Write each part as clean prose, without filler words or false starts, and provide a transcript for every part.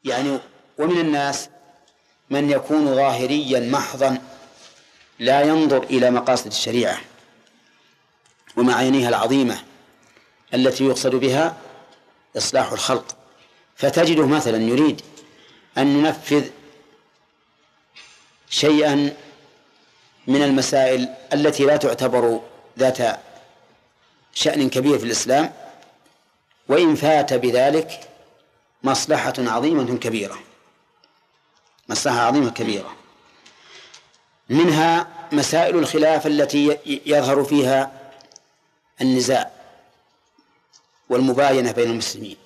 يعني ومن الناس من يكون ظاهريا محضا لا ينظر إلى مقاصد الشريعة ومعانيها العظيمة التي يقصد بها إصلاح الخلق، فتجده مثلا يريد أن ينفذ شيئا من المسائل التي لا تعتبر ذات شأن كبير في الإسلام، وإن فات بذلك مصلحة عظيمة كبيرة، مصلحة عظيمة كبيرة. منها مسائل الخلاف التي يظهر فيها النزاع والمباينة بين المسلمين،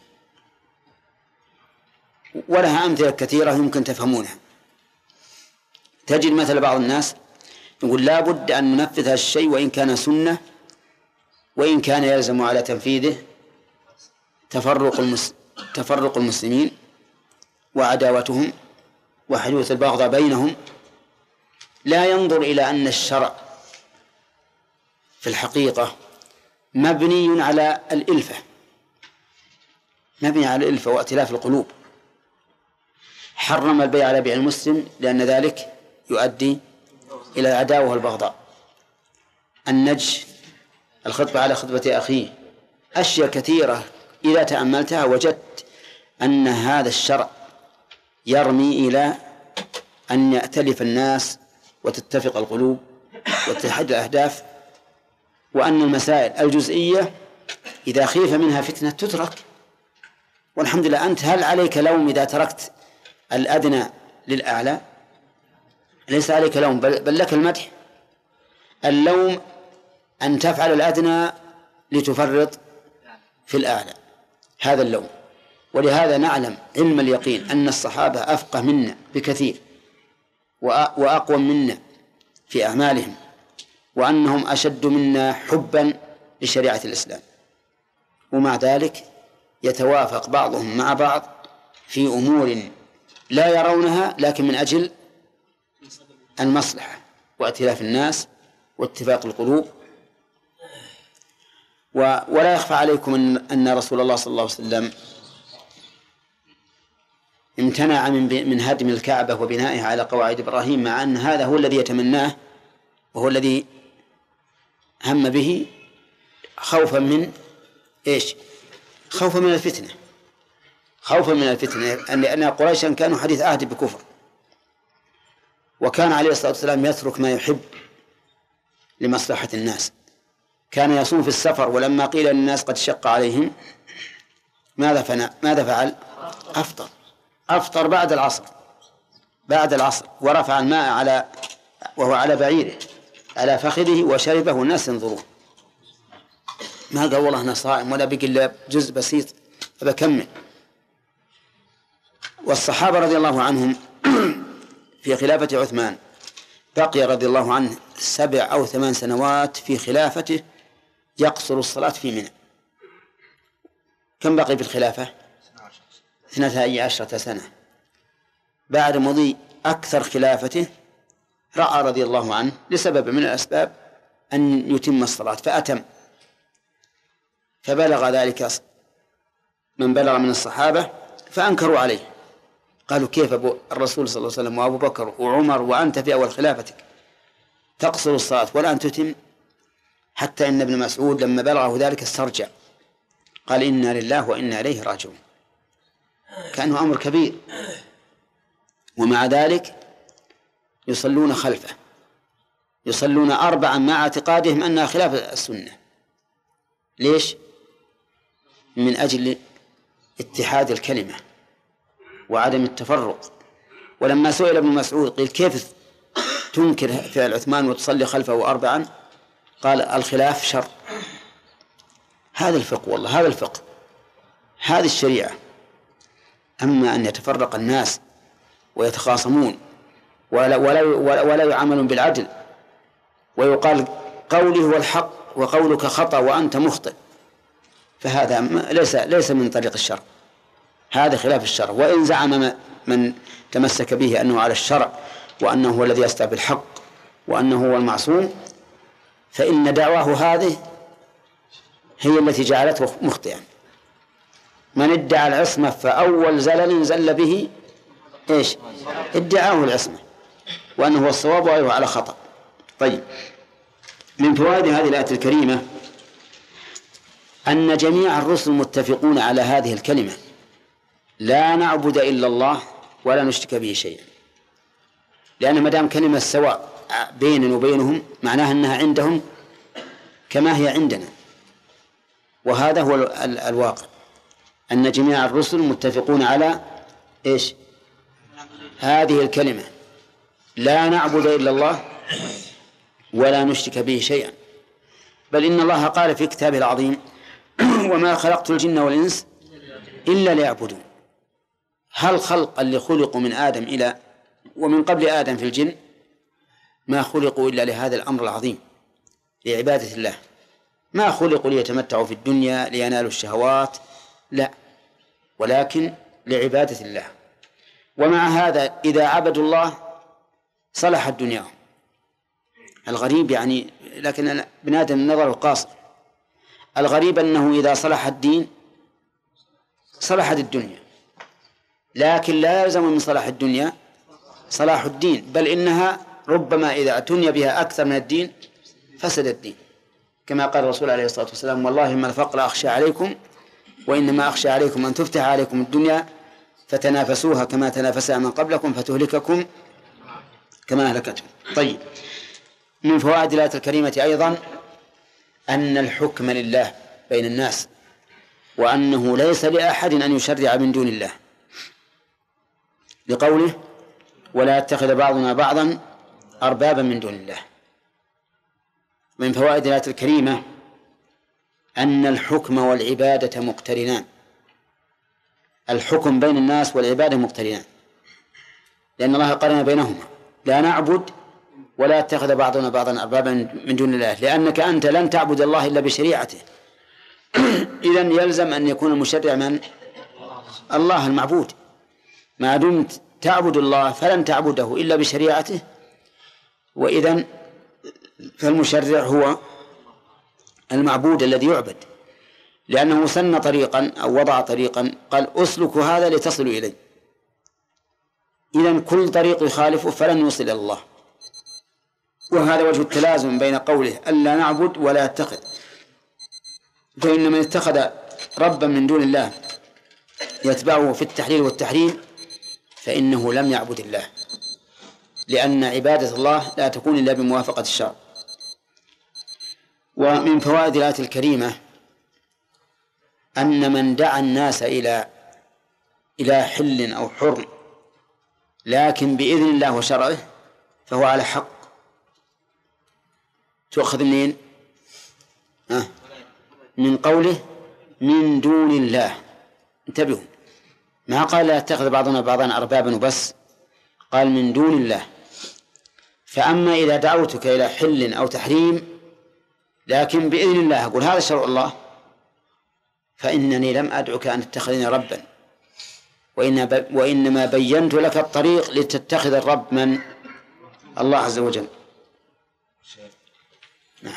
ولها أمثلة كثيرة يمكن تفهمونها. تجد مثل بعض الناس يقول لا بد أن ننفذ هذا الشيء وإن كان سنة، وإن كان يلزم على تنفيذه تفرق المسلمين وعداوتهم وحدوث البغضاء بينهم، لا ينظر إلى أن الشرع في الحقيقة مبني على الإلفة، مبني على الإلفة وائتلاف القلوب. حرم البيع على بيع المسلم لأن ذلك يؤدي إلى العداوة والبغضاء. النجش، الخطبة على خطبة أخيه، أشياء كثيرة إذا تأملتها وجدت أن هذا الشرع يرمي إلى أن يأتلف الناس وتتفق القلوب وتتحد الأهداف، وأن المسائل الجزئية إذا خيف منها فتنة تترك. والحمد لله أنت هل عليك لوم إذا تركت الأدنى للأعلى؟ ليس عليك لوم، بل لك المدح. اللوم أن تفعل الأدنى لتفرط في الأعلى، هذا اللوم. ولهذا نعلم علم اليقين أن الصحابة أفقه منا بكثير وأقوى منا في أعمالهم، وأنهم أشد منا حبا لشريعة الإسلام، ومع ذلك يتوافق بعضهم مع بعض في أمور لا يرونها، لكن من أجل المصلحة وائتلاف الناس واتفاق القلوب. ولا يخفى عليكم أن رسول الله صلى الله عليه وسلم امتنع من هدم الكعبة وبنائها على قواعد إبراهيم، مع أن هذا هو الذي يتمناه وهو الذي هم به، خوفا من إيش؟ خوفا من الفتنة، خوفا من الفتنة، لأن قريشا كانوا حديث عهد بكفر، وكان عليه الصلاة والسلام يترك ما يحب لمصلحة الناس. كان يصوم في السفر، ولما قيل للناس قد شق عليهم ماذا فعل؟ أفطر بعد العصر ورفع الماء وهو على بعيره على فخذه وشربه والناس ينظرون. ما قال والله أنا صائم ولا بقي إلا جزء بسيط فبكمل. والصحابة رضي الله عنهم في خلافة عثمان بقي رضي الله عنه 7 أو 8 سنوات في خلافته يقصر الصلاة في منى. كم بقي في الخلافة؟ 12 سنة. بعد مضي أكثر خلافته رأى رضي الله عنه لسبب من الأسباب أن يتم الصلاة فأتم، فبلغ ذلك من بلغ من الصحابة فأنكروا عليه، قالوا كيف الرسول صلى الله عليه وسلم وأبو بكر وعمر وأنت في أول خلافتك تقصر الصلاة ولا أن تتم؟ حتى إن ابن مسعود لما بلغه ذلك استرجع قال إنا لله وإنا إليه راجعون، كأنه أمر كبير. ومع ذلك يصلون خلفه، يصلون 4 مع اعتقادهم أنها خلاف السنة. ليش؟ من أجل اتحاد الكلمة وعدم التفرق. ولما سئل ابن مسعود قيل كيف تنكر فعل عثمان وتصلي خلفه 4؟ قال الخلاف شر. هذا الفقه، والله هذا الفقه، هذه الشريعة. أما أن يتفرق الناس ويتخاصمون ولا يعاملون بالعدل، ويقال قولي هو الحق وقولك خطأ وأنت مخطئ، فهذا ليس من طريق الشرع، هذا خلاف الشرع. وإن زعم من تمسك به أنه على الشرع وأنه هو الذي يستوى بالحق وأنه هو المعصوم، فإن دعواه هذه هي التي جعلته مخطئا. من ادعى العصمة فأول زلل زل به إيش؟ ادعاه العصمة، وأنه هو الصواب وغيره على خطأ. طيب، من فوائد هذه الآية الكريمة أن جميع الرسل متفقون على هذه الكلمة: لا نعبد إلا الله ولا نشرك به شيئا. لأن ما دام كلمة سواء بيننا وبينهم معناها أنها عندهم كما هي عندنا، وهذا هو الواقع، أن جميع الرسل متفقون على إيش؟ هذه الكلمة: لا نعبد إلا الله ولا نشرك به شيئا. بل إن الله قال في كتابه العظيم: وما خلقت الجن والإنس إلا ليعبدون. هل خلق اللي خلقوا من آدم إلى ومن قبل آدم في الجن ما خلقوا إلا لهذا الأمر العظيم، لعبادة الله. ما خلقوا ليتمتعوا في الدنيا لينالوا الشهوات، لا، ولكن لعبادة الله. ومع هذا إذا عبدوا الله صلحت دنياهم. الغريب يعني، لكن ابن آدم النظر القاصر، الغريب أنه إذا صلح الدين صلحت الدنيا، لكن لا يلزم من صلاح الدنيا صلاح الدين، بل إنها ربما إذا اعتني بها أكثر من الدين فسد الدين، كما قال الرسول عليه الصلاة والسلام: والله ما الفقر أخشى عليكم وإنما أخشى عليكم أن تفتح عليكم الدنيا فتنافسوها كما تنافسها من قبلكم فتهلككم كما أهلكتهم. طيب، من فوائد الآية الكريمة أيضا أن الحكم لله بين الناس، وأنه ليس لأحد أن يشرع من دون الله، لقوله: ولا يتخذ بعضنا بعضا أربابا من دون الله. من فوائد الآية الكريمة أن الحكم والعبادة مقترنان. الحكم بين الناس والعبادة مقترنان، لأن الله قرن بينهما: لا نعبد ولا يتخذ بعضنا بعضا أربابا من دون الله، لأنك أنت لن تعبد الله إلا بشريعته. إذن يلزم أن يكون المشرع من؟ الله المعبود. ما دمت تعبد الله فلن تعبده إلا بشريعته، وإذن فالمشرع هو المعبود الذي يعبد، لأنه سن طريقا أو وضع طريقا قال: أسلك هذا لتصلوا إليه. إذن كل طريق يخالفه فلن يوصل إلى الله. وهذا وجه التلازم بين قوله: ألا نعبد ولا يتخذ. فإن من اتخذ ربا من دون الله يتبعه في التحليل والتحريم فإنه لم يعبد الله، لأن عبادة الله لا تكون إلا بموافقة الشرع. ومن فوائد الآية الكريمة أن من دعا الناس إلى حل أو حرم لكن بإذن الله وشرعه فهو على حق. تؤخذ منين؟ من قوله: من دون الله. انتبهوا، ما قال لا يتخذ بعضنا بعضا أربابا وبس، قال من دون الله. فأما إذا دعوتك إلى حل أو تحريم لكن بإذن الله، أقول هذا شرع الله، فإنني لم أدعك أن تتخذني ربا، وإنما بينت لك الطريق لتتخذ الرب من؟ الله عز وجل. نعم.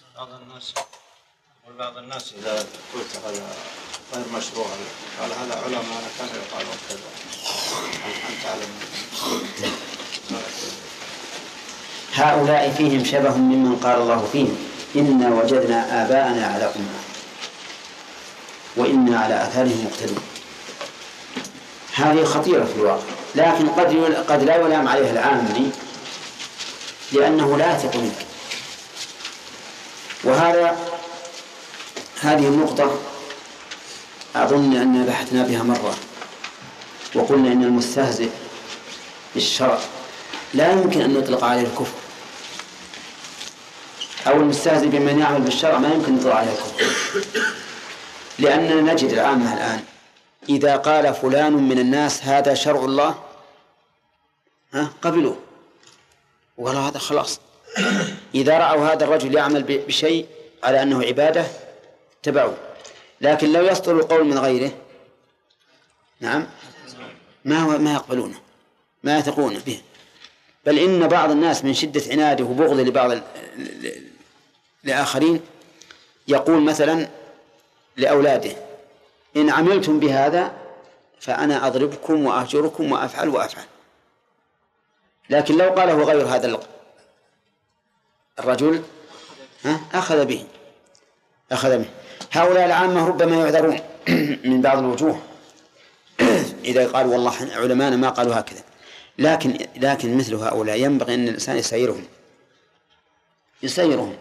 بعض الناس إذا قلت هذا غير مشروع قال هذا علماء كان يقالون كذا، أنت تعلم. هؤلاء فيهم شبه ممن قال الله فيهم: إنا وجدنا آباءنا على أمة وإنا على آثارهم مقتدون. هذه خطيرة في الواقع، لكن قد لا يلام عليها العامي لأنه لا يثق منك. هذه النقطة أظن أننا بحثنا بها مرة، وقلنا إن المستهزئ بالشرع لا يمكن أن نطلق عليه الكفر، أو المستهزئ بمن يعمل بالشرع ما يمكن أن نطلق عليه الكفر، لأننا نجد العامة الآن إذا قال فلان من الناس هذا شرع الله قبلوه وقالوا هذا خلاص. إذا رأوا هذا الرجل يعمل بشيء على أنه عبادة تبعوا، لكن لو يصدر القول من غيره نعم ما يقبلونه، ما يثقون به. بل إن بعض الناس من شدة عناده وبغضه لبعض لآخرين يقول مثلا لأولاده: إن عملتم بهذا فأنا أضربكم وأهجركم وأفعل. لكن لو قاله غير هذا الرجل أخذ به. هؤلاء العامة ربما يعذرون من بعض الوجوه إذا قال والله علماءنا ما قالوا هكذا، لكن مثل هؤلاء ينبغي أن الإنسان يسيرهم.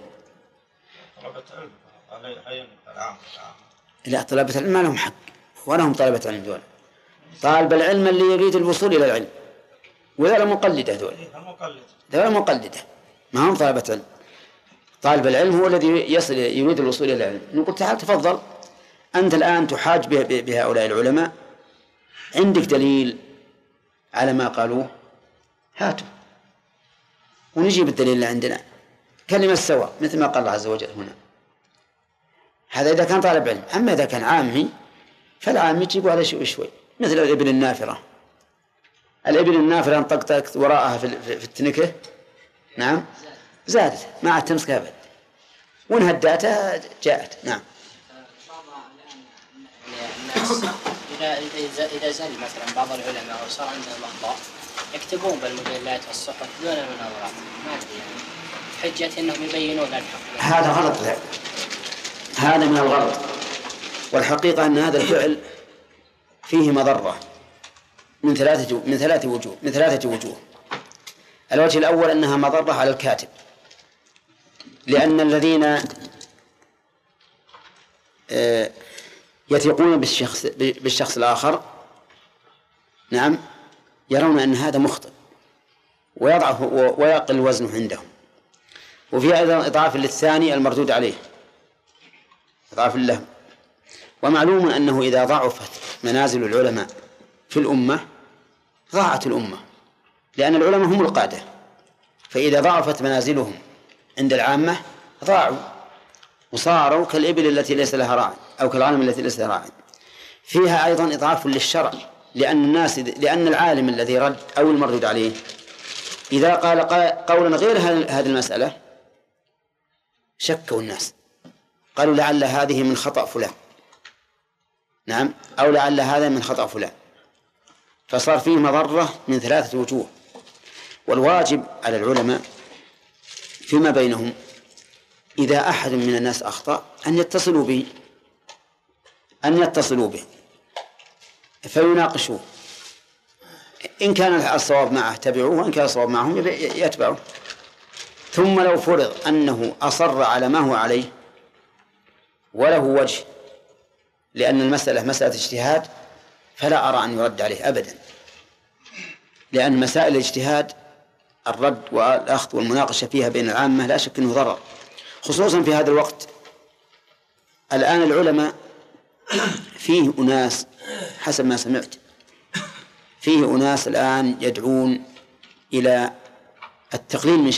لا، طلبة العلم ما لهم حق ولهم طلبة علم دول. طالب العلم اللي يريد الوصول إلى العلم، وذولا مقلدة ذولا مقلدة ما هم طلبة علم. طالب العلم هو الذي يريد الوصول إلى العلم. نقول تعال تفضل أنت الآن تحاج بهؤلاء العلماء، عندك دليل على ما قالوه هاتوا ونجيب الدليل اللي عندنا كلمة سواء مثل ما قال الله عز وجل هنا. هذا إذا كان طالب علم. أما إذا كان عامي فالعامي يجيبوا على شوي مثل الإبل النافرة. الإبل النافرة انطقطقت وراءها في التنكة، نعم، زادت ما عاد تمسك أبد، وإن هداتها جاءت. نعم. إذا زال مثلا بعض العلماء وصار عندهم أخطاء يكتبون بالمجلات والصحف دون المناظرات، ما أدري يعني حجة أنهم يبينون الحق. هذا غلط، هذا من الغلط. والحقيقة أن هذا الفعل فيه مضرة من ثلاثة وجوه. الوجه الأول أنها مضرة على الكاتب، لأن الذين يثقون بالشخص الآخر، نعم، يرون أن هذا مخطئ ويضعف ويقل وزنه عندهم. وفي أيضا إضعاف للثاني المردود عليه، إضعاف له. ومعلوم أنه إذا ضعفت منازل العلماء في الأمة ضاعت الأمة، لأن العلماء هم القادة، فإذا ضعفت منازلهم عند العامة ضاعوا وصاروا كالإبل التي ليس لها راع أو كالغنم التي ليس لها راع. فيها أيضا إضعاف للشرع، لأن العالم الذي رد أو المردود عليه إذا قال قولا غير هذه المسألة شكوا الناس، قالوا لعل هذه من خطأ فلان، نعم، أو لعل هذا من خطأ فلان، فصار فيه مضرة من ثلاثة وجوه. والواجب على العلماء فيما بينهم إذا أحد من الناس أخطأ أن يتصلوا به فيناقشوه، إن كان الصواب معه تبعوه، وإن كان الصواب معهم يتبعوه. ثم لو فرض أنه أصر على ما هو عليه وله وجه، لأن المسألة مسألة اجتهاد، فلا أرى أن يرد عليه أبدا، لأن مسائل الاجتهاد الرد والأخذ والمناقشة فيها بين العامة لا شك أنه ضرر، خصوصا في هذا الوقت. الآن العلماء فيه أناس حسب ما سمعت فيه أناس الآن يدعون إلى التقليل من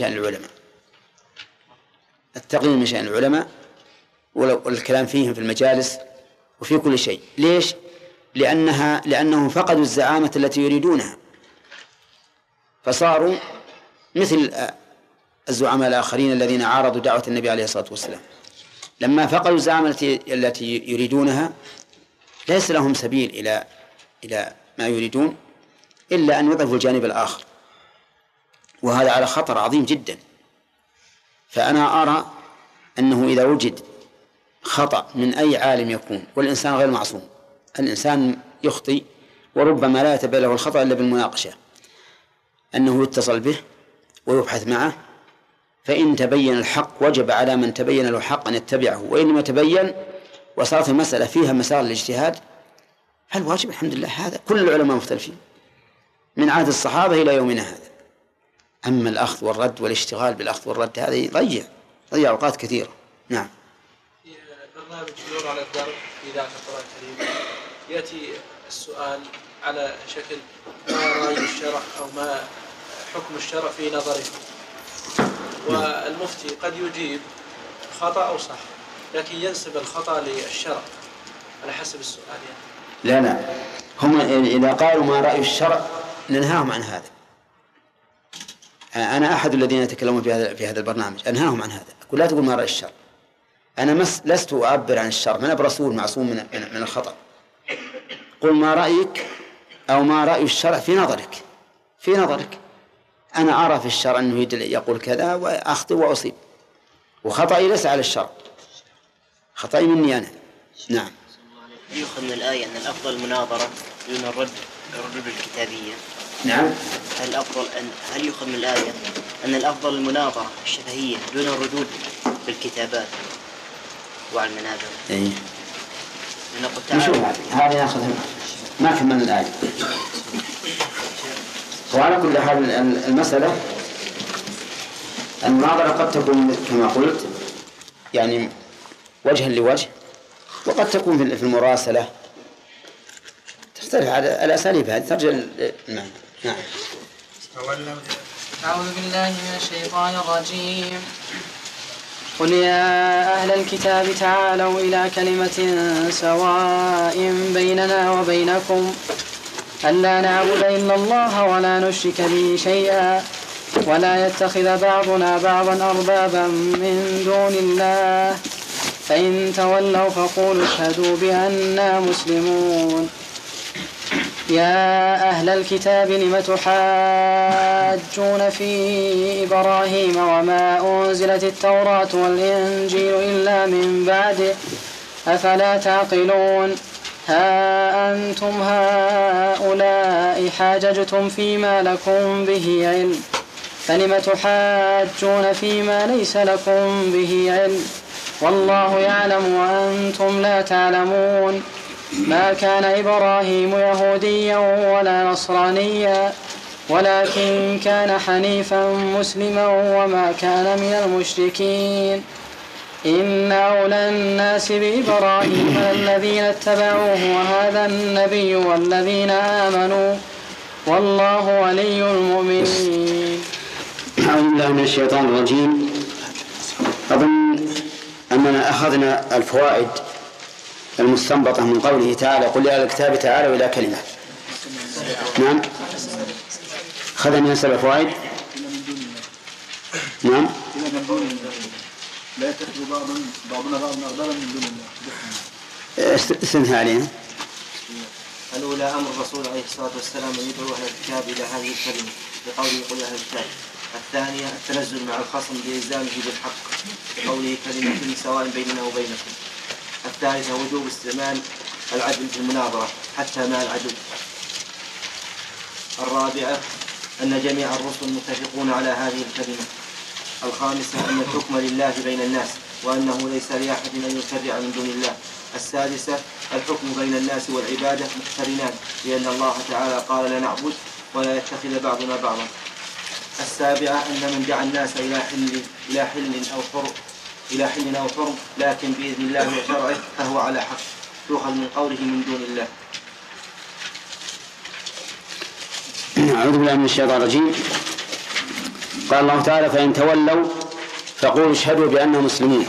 شأن العلماء، والكلام فيهم في المجالس وفي كل شيء. ليش؟ لأنهم فقدوا الزعامة التي يريدونها، فصاروا مثل الزعماء الآخرين الذين عارضوا دعوة النبي عليه الصلاة والسلام. لما فقدوا الزعامة التي يريدونها ليس لهم سبيل إلى ما يريدون إلا أن يضعفوا الجانب الآخر، وهذا على خطر عظيم جدا. فأنا أرى أنه إذا وجد خطأ من أي عالم يكون، والإنسان غير معصوم، الإنسان يخطئ وربما لا يتبين له الخطأ إلا بالمناقشة، أنه يتصل به ويبحث معه، فإن تبين الحق وجب على من تبين له الحق أن يتبعه، وإن لم يتبين وصارت المسألة فيها مسار الاجتهاد فالواجب الحمد لله. هذا كل العلماء مختلفين من عهد الصحابة إلى يومنا هذا. أما الأخذ والرد والاشتغال بالأخذ والرد هذا يضيع أوقات كثيرة. نعم. برنامج نور على الدرب في إذاعة القرآن الكريم يأتي السؤال على شكل ما رأي الشرع أو ما حكم الشرع في نظره، والمفتي قد يجيب خطأ أو صح، لكن ينسب الخطأ للشرع على حسب السؤال يعني. لا هم إذا قالوا ما رأي الشرع ننهاهم عن هذا. أنا أحد الذين يتكلمون في هذا البرنامج أنهاهم عن هذا، أقول لا تقول ما رأي الشرع. أنا لست أعبر عن الشرع، أنا برسول معصوم من الخطأ، قل ما رأيك أو ما رأي الشرع في نظرك أنا أرى في الشرع أنه يقول كذا وأخطئ وأصيب، وخطأي ليس على الشرع، خطأي مني أنا. نعم. يؤخذ من الآية أن الأفضل المناظرة دون الردود الكتابية. نعم. هل يؤخذ من الآية أن الأفضل المناظرة الشفهية دون الردود بالكتابات وعلى المنابر؟ إيه. نقول تعالى هذه ناخذها ما كملنا الآية. وعلى كل حال المسألة المناظرة قد تكون كما قلت يعني وجها لوجه، وقد تكون في المراسلة، تختلف على الأساليب هذه ترجع. نعم. أعوذ بالله من الشيطان الرجيم. قل يا أهل الكتاب تعالوا إلى كلمة سواء بيننا وبينكم ألا نعبد إلا الله ولا نشرك به شيئا ولا يتخذ بعضنا بعضا أربابا من دون الله فإن تولوا فقولوا اشهدوا بأننا مسلمون. يا أهل الكتاب لم تحاجون في إبراهيم وما أنزلت التوراة والإنجيل إلا من بعده أفلا تعقلون. ها أنتم هؤلاء حاججتم فيما لكم به علم فلم تحاجون فيما ليس لكم به علم والله يعلم وأنتم لا تعلمون. ما كان إبراهيم يهوديا ولا نصرانيا ولكن كان حنيفا مسلما وما كان من المشركين. إن أولى الناس بإبراهيم الذين اتبعوه وهذا النبي والذين آمنوا والله ولي المؤمنين. أعوذ بالله من الشيطان الرجيم. أظن أننا أخذنا الفوائد المستنبطة من قوله تعالى قل يا أهل الكتاب تعالوا إلى كلمة. نعم. أخذنا 7 فوائد. نعم. لا يتخذ بعضنا بعضا أربابا من دون الله. استنهى علينا. الأولى أمر الرسول عليه الصلاة والسلام أن يدعو أهل الكتاب إلى هذه الكلمة بقوله قل أهل الكتاب. الثانية التنزل مع الخصم بإلزامه بالحق بقوله كلمة سواء بيننا وبينكم. الثالثة وجوب استعمال العدل في المناظرة حتى مع العدو. الرابعة أن جميع الرسل متفقون على هذه الكلمة. الخامسة أن الحكم لله بين الناس وأنه ليس لأحد أن يشرع من دون الله. السادسة الحكم بين الناس والعبادة مقترنان لأن الله تعالى قال لا نعبد ولا يتخذ بعضنا بعضا. السابعة أن من دعا الناس إلى حل أو حرم لكن بإذن الله وشرعه فهو على حق يؤخذ من قوله من دون الله. أعوذ بالله من الشيطان الرجيم. قال الله تعالى فإن تولوا فقولوا اشهدوا بأننا مسلمون.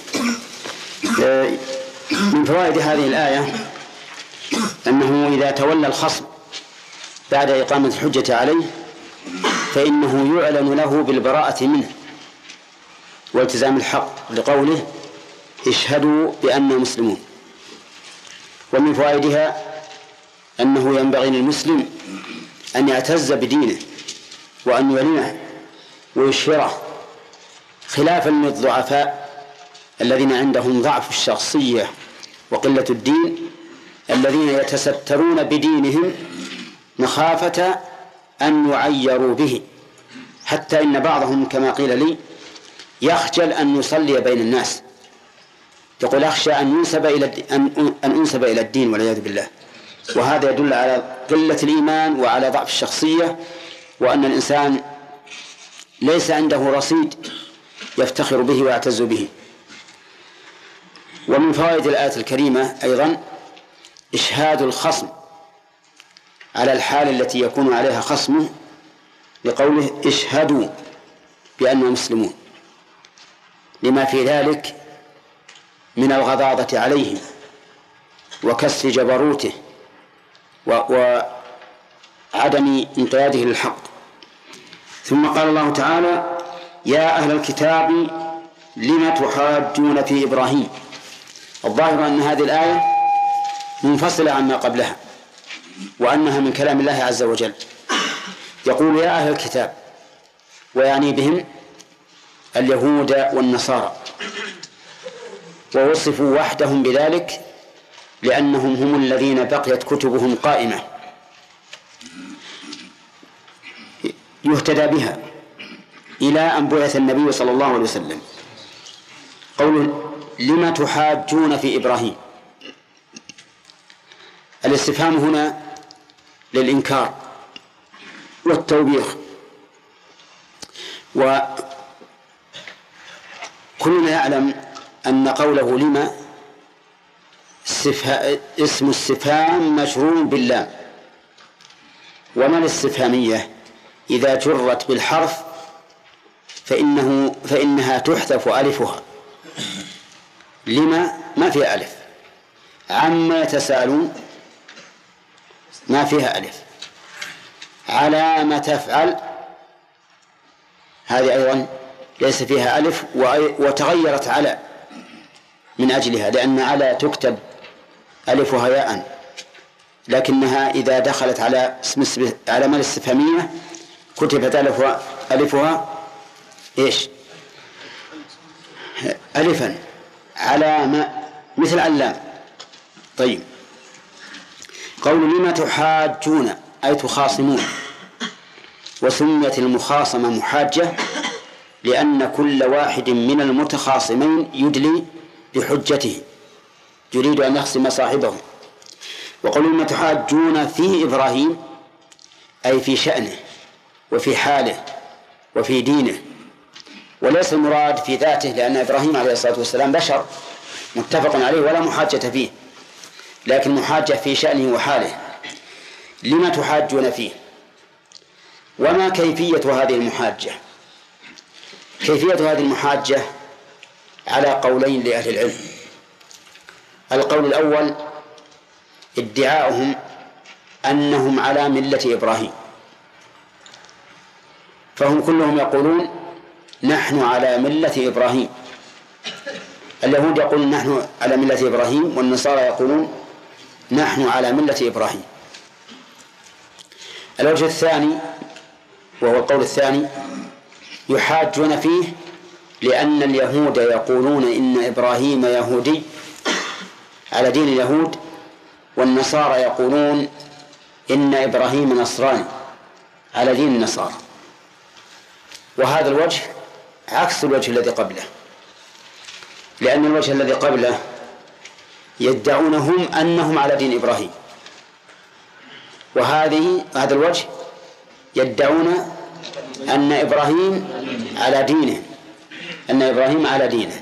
من فوائد هذه الآية أنه إذا تولى الخصم بعد إقامة الحجة عليه فإنه يعلن له بالبراءة منه والتزام الحق لقوله اشهدوا بأننا مسلمون. ومن فوائدها أنه ينبغي للمسلم أن يعتز بدينه وأن يعلنه ويشهره خلافا للضعفاء الذين عندهم ضعف الشخصية وقلة الدين الذين يتسترون بدينهم مخافة أن يعيروا به، حتى إن بعضهم كما قيل لي يخجل أن يصلي بين الناس، يقول أخشى أن أنسب إلى الدين والعياذ بالله. وهذا يدل على قلة الإيمان وعلى ضعف الشخصية وأن الإنسان ليس عنده رصيد يفتخر به ويعتز به. ومن فوائد الآية الكريمة أيضا إشهاد الخصم على الحال التي يكون عليها خصمه لقوله اشهدوا بأننا مسلمون، لما في ذلك من الغضاضة عليهم وكسر جبروته وعدم انقياده للحق. ثم قال الله تعالى يا أهل الكتاب لم تحاجون في إبراهيم. الظاهر أن هذه الآية منفصلة عما قبلها، وأنها من كلام الله عز وجل. يقول يا أهل الكتاب، ويعني بهم اليهود والنصارى، ووصفوا وحدهم بذلك لأنهم هم الذين بقيت كتبهم قائمة يهتدى بها إلى أن بعث النبي صلى الله عليه وسلم. قوله لما تحاجون في إبراهيم، الاستفهام هنا للإنكار والتوبيخ، وكلنا يعلم أن قوله لما اسم استفهام مشروع باللام، وما الاستفهامية إذا جرت بالحرف فإنها تحذف ألفها. لما ما فيها ألف، عما يتساءلون ما فيها ألف، على ما تفعل هذه أيضا ليس فيها ألف، وتغيرت على من أجلها، لأن على تكتب ألفها ياء، لكنها إذا دخلت على علامة الاستفهامية كتبت ألفها إيش؟ ألفا، علامة مثل علام. طيب، قول لما تحاجون أي تخاصمون، وسميت المخاصمة محاجة لأن كل واحد من المتخاصمين يدلي بحجته، يريد أن يخصم صاحبه. وقول لما تحاجون في إبراهيم أي في شأنه وفي حاله وفي دينه، وليس المراد في ذاته، لأن إبراهيم عليه الصلاة والسلام بشر متفق عليه ولا محاجة فيه، لكن محاجة في شأنه وحاله. لما تحاجون فيه، وما كيفية هذه المحاجة؟ كيفية هذه المحاجة على قولين لأهل العلم. القول الأول ادعاؤهم أنهم على ملة إبراهيم، فهم كلهم يقولون نحن على ملة إبراهيم. اليهود يقولون نحن على ملة إبراهيم، والنصارى يقولون نحن على ملة إبراهيم. الوجه الثاني وهو القول الثاني يحاجون فيه لأن اليهود يقولون إن إبراهيم يهودي على دين اليهود، والنصارى يقولون إن إبراهيم نصراني على دين النصارى. وهذا الوجه عكس الوجه الذي قبله، لأن الوجه الذي قبله يدعون هم أنهم على دين إبراهيم، هذا الوجه يدعون أن إبراهيم على دينه، أن إبراهيم على دينه.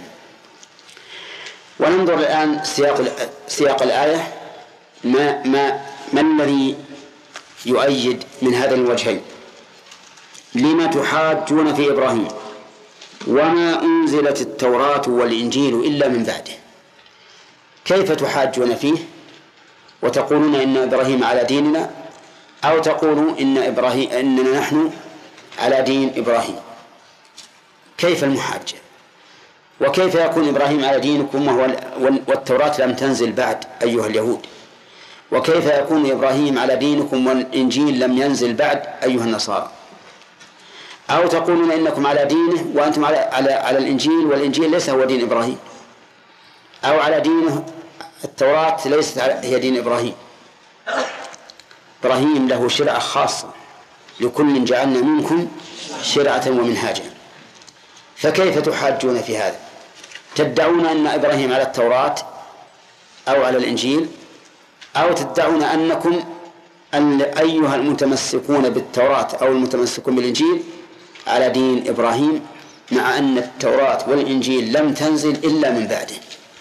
وننظر الآن سياق الآية ما الذي يؤيد من هذا الوجهين. لما تحاجون في إبراهيم وما أنزلت التوراة والإنجيل إلا من بعده. كيف تحاجون فيه وتقولون إن إبراهيم على ديننا، أو تقولوا إننا نحن على دين إبراهيم؟ كيف المحاجة؟ وكيف يكون إبراهيم على دينكم والتوراة لم تنزل بعد أيها اليهود؟ وكيف يكون إبراهيم على دينكم والإنجيل لم ينزل بعد أيها النصارى؟ أو تقولون إنكم على دينه وأنتم على الإنجيل، والإنجيل ليس هو دين إبراهيم، أو على دينه التوراة ليست هي دين إبراهيم. إبراهيم له شرعة خاصة، لكل جعلنا منكم شرعة ومنهاجا. فكيف تحاجون في هذا؟ تدعون أن إبراهيم على التوراة أو على الإنجيل، أو تدعون أنكم أيها المتمسكون بالتوراة أو المتمسكون بالإنجيل على دين إبراهيم، مع أن التوراة والإنجيل لم تنزل إلا من بعده.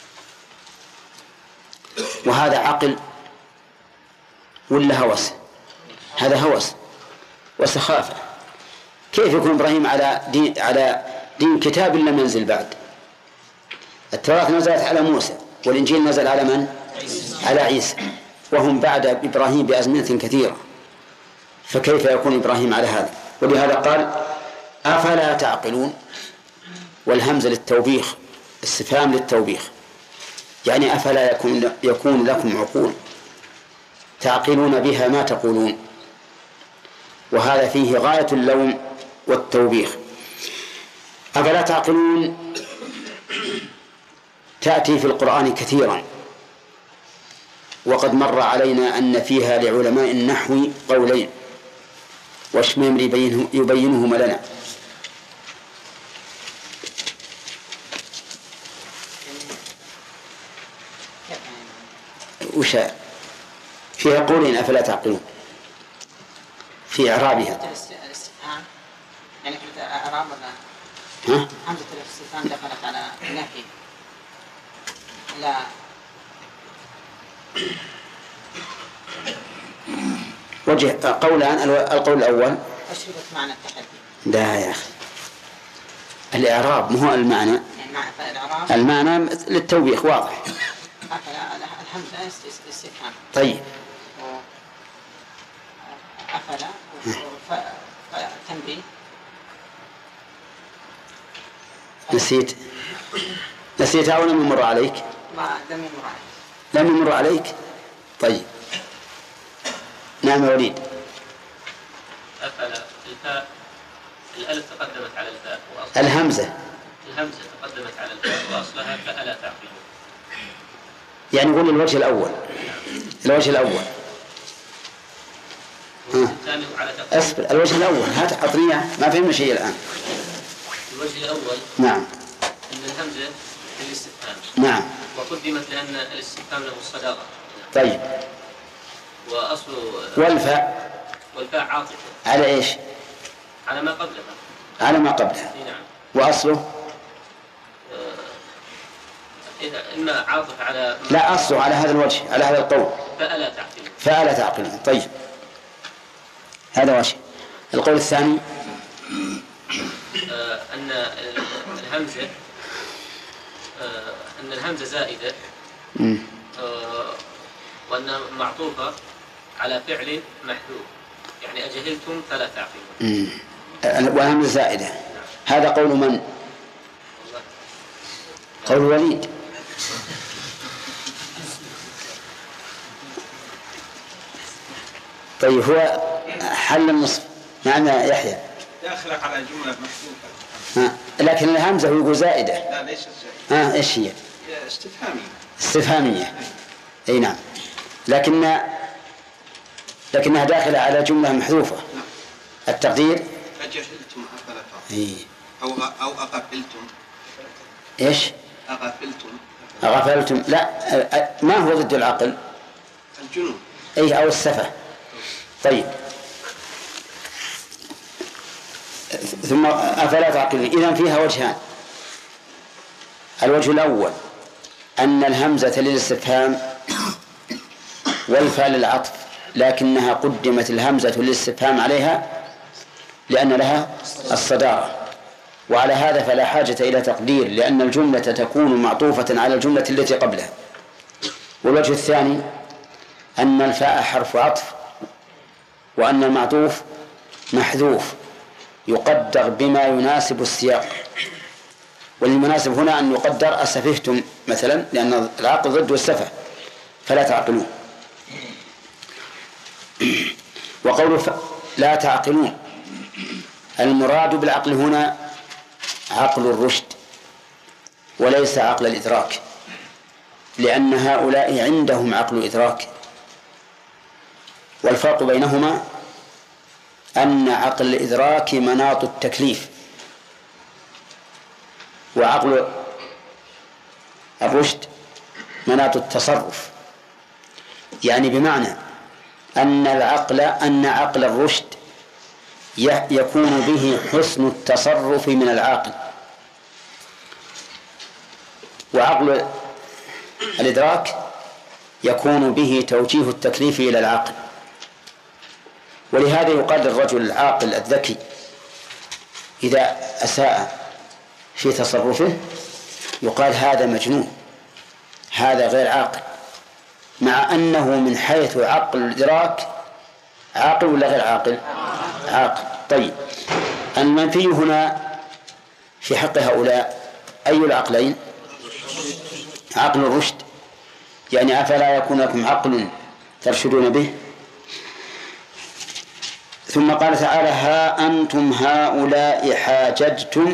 وهذا عقل ولا هوس؟ هذا هوس وسخافة. كيف يكون إبراهيم على دين كتاب لم ينزل بعد؟ التوراة نزلت على موسى، والإنجيل نزل على من؟ على عيسى، وهم بعد إبراهيم بأزمنة كثيرة. فكيف يكون إبراهيم على هذا؟ ولهذا قال أفلا تعقلون، والهمزة للتوبيخ، استفهام للتوبيخ، يعني أفلا يكون لكم عقول؟ تعقلون بها ما تقولون، وهذا فيه غاية اللوم والتوبيخ. أفلا تعقلون تأتي في القرآن كثيرا، وقد مر علينا أن فيها لعلماء النحو قولين، والشميمري يبينهما لنا. وشاء فيها قولين أفلا تعقلون في إعرابها. الاستفهام يعني في إعراب ولا همزة الاستفهام دخلت على نفي لا وجه قولان. القول الأول أشربت معنى التحدي. لا يا أخي، الإعراب مو المعنى. الإعراب المعنى للتوبيخ واضح. الهمزة استفهام. طيب أفلا تنبيه. نسيتها أو لم يمر عليك؟ لم يمر عليك. لم يمر عليك. طيب نعم يا وليد. أفلا الفاء الألف تقدمت على الفاء الهمزة تقدمت على الفاء وأصلها فألا تعقلون. يعني قول الوجه الأول. الثاني على تقديم. أسفل الوجه الأول هات أعطني، ما فهمنا شيء الآن. الوجه الأول نعم أن الهمزة للاستفهام. نعم. وقدمت لأن الاستفهام له الصداقة. طيب. وأصل والفاء عاطفة على إيش؟ على ما قبلها. على ما قبلها. نعم. وأصله إذا إما عاطفة على لا، أصله على هذا الوجه، على هذا القول فألا تعقلون. طيب هذا وجه. القول الثاني أن الهمزة زائدة وأن معطوفة على فعل محذوف، يعني أجهلتم فلا تعقلون. والهمزة زائدة. هذا قول من؟ قول وليد. طيب هو حل النصف. نعم يا يحيى. داخلة على جملة محذوفة. لكن الهمزة هو زائدة. لا ليست زائدة. ايش هي؟ استفهامية. اي نعم، لكنها داخلة على جملة محذوفة. التقدير أجهلتم أفلا تعقلون أو أغفلتم. ايش؟ أغفلتم. لا، ما هو ضد العقل؟ الجنون. أو السفة. طيب ثم أفلا تعقلون. إذن فيها وجهان. الوجه الأول أن الهمزة للاستفهام والفاء للعطف، لكنها قدمت الهمزة للاستفهام عليها لأن لها الصدارة، وعلى هذا فلا حاجة إلى تقدير، لأن الجملة تكون معطوفة على الجملة التي قبلها. والوجه الثاني أن الفاء حرف عطف، وأن المعطوف محذوف يقدر بما يناسب السياق. والمناسب هنا أن يقدر أسفهتم مثلا، لأن العقل ضد السفه فلا تعقلون. وقول لا تعقلون، المراد بالعقل هنا عقل الرشد وليس عقل الإدراك، لأن هؤلاء عندهم عقل إدراك. والفرق بينهما أن عقل الإدراك مناط التكليف، وعقل الرشد مناط التصرف. يعني بمعنى أن عقل الرشد يكون به حسن التصرف من العاقل، وعقل الإدراك يكون به توجيه التكليف إلى العاقل. ولهذا يقال للرجل العاقل الذكي إذا أساء في تصرفه يقال هذا مجنون، هذا غير عاقل، مع أنه من حيث عقل الإدراك عاقل ولا غير عاقل؟ عاقل. طيب المنفي هنا في حق هؤلاء أي العقلين؟ عقل الرشد. يعني أفلا يكون لكم عقل ترشدون به. ثم قال تعالى: ها أنتم هؤلاء حاججتم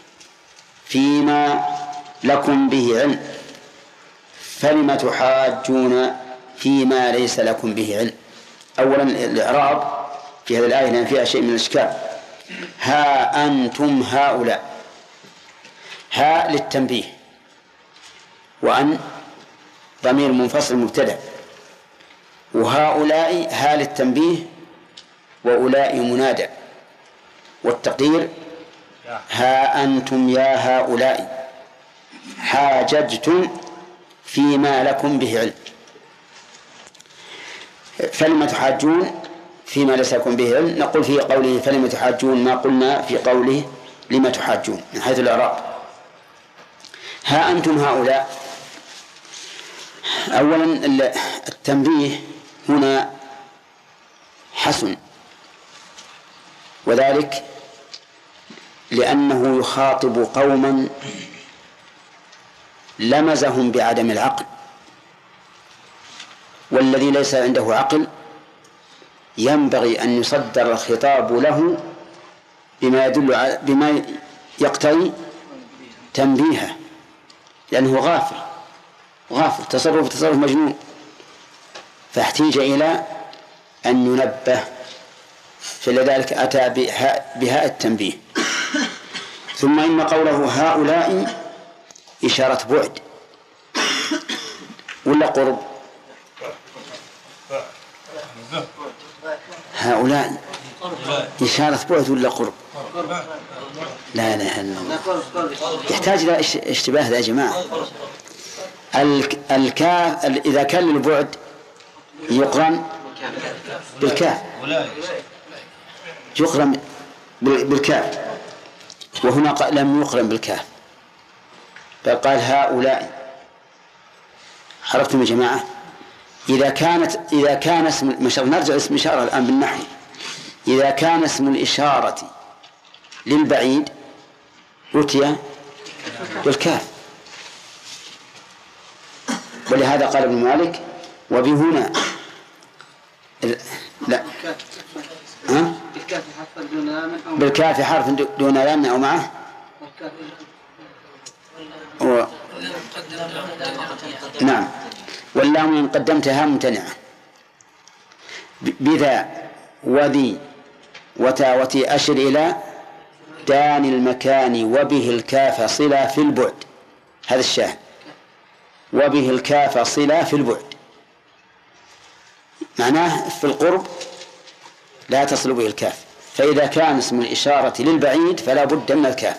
فيما لكم به علم فلم تحاجون فيما ليس لكم به علم. أولا الإعراب في هذه الآية لأن فيها شيء من الإشكال. ها أنتم هؤلاء، ها للتنبيه، وأن ضمير منفصل مبتدأ، وهؤلاء ها للتنبيه وأولاء منادى، والتقدير ها أنتم يا هؤلاء حاججتم فيما لكم به علم. فلم تحاجون فيما ليس لكم به علم، نقول في قوله فلم تحاجون ما قلنا في قوله لم تحاجون من حيث الإعراب. ها أنتم هؤلاء، أولا التنبيه هنا حسن، وذلك لأنه يخاطب قوما لمزهم بعدم العقل، والذي ليس عنده عقل ينبغي أن يصدر الخطاب له بما يقتضي تنبيهه، لأنه غافل تصرف مجنون، فاحتيج إلى أن ينبه، فلذلك أتى بهاء التنبيه. ثم إن قوله هؤلاء إشارة بعد ولا قرب؟ هؤلاء إشارة بعد ولا قرب؟ لا لا لا، يحتاج إلى اشتباه يا جماعة. الكاف إذا كان للبعد يقرن بالكاف، يقرن بالكاف، وهنا لم يقرن بالكاف بل قال هؤلاء. عرفتم يا جماعة؟ إذا كان اسم الإشارة، نرجع اسم الإشارة الآن بالنحو، إذا كان اسم الإشارة للبعيد أتي بالكاف، ولهذا قال ابن مالك وبهنا لا بالكاف حرف دون لام أو معه نعم، واللام إن قدمتها ممتنعة. بذا وذي وتا وتي أشر إلى دان المكان وبه الكاف صلة في البعد، هذا الشاهد، وبه الكاف صلة في البعد، معناه في القرب لا تصل به الكاف، فإذا كان اسم الإشارة للبعيد فلا بد من الكاف،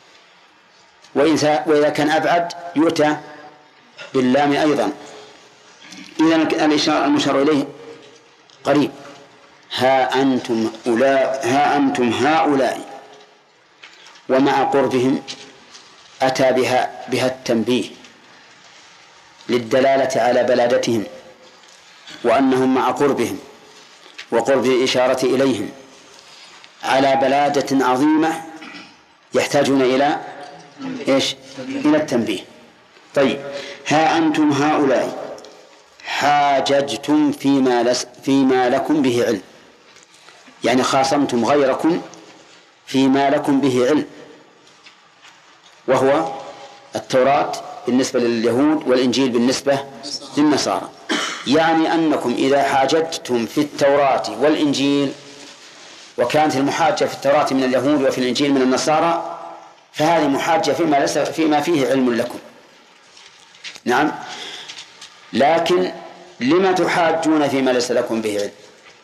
وإذا كان أبعد يؤتى باللام أيضا. إذن الإشارة المشار إليه قريب. ها أنتم هؤلاء، ومع قربهم أتى بها التنبيه للدلالة على بلادتهم، وأنهم مع قربهم وقرب الإشارة إليهم على بلادة عظيمة يحتاجون إلى إيش؟ إلى التنبيه. طيب، ها أنتم هؤلاء حاججتم فيما لكم به علم، يعني خاصمتم غيركم فيما لكم به علم، وهو التوراة بالنسبة لليهود والإنجيل بالنسبة للنصارى. يعني أنكم إذا حاججتم في التوراة والإنجيل، وكانت المحاجة في التوراة من اليهود وفي الإنجيل من النصارى، فهذه محاجة فيما فيه علم لكم. نعم، لكن لما تحاجون فيما ليس لكم به علم؟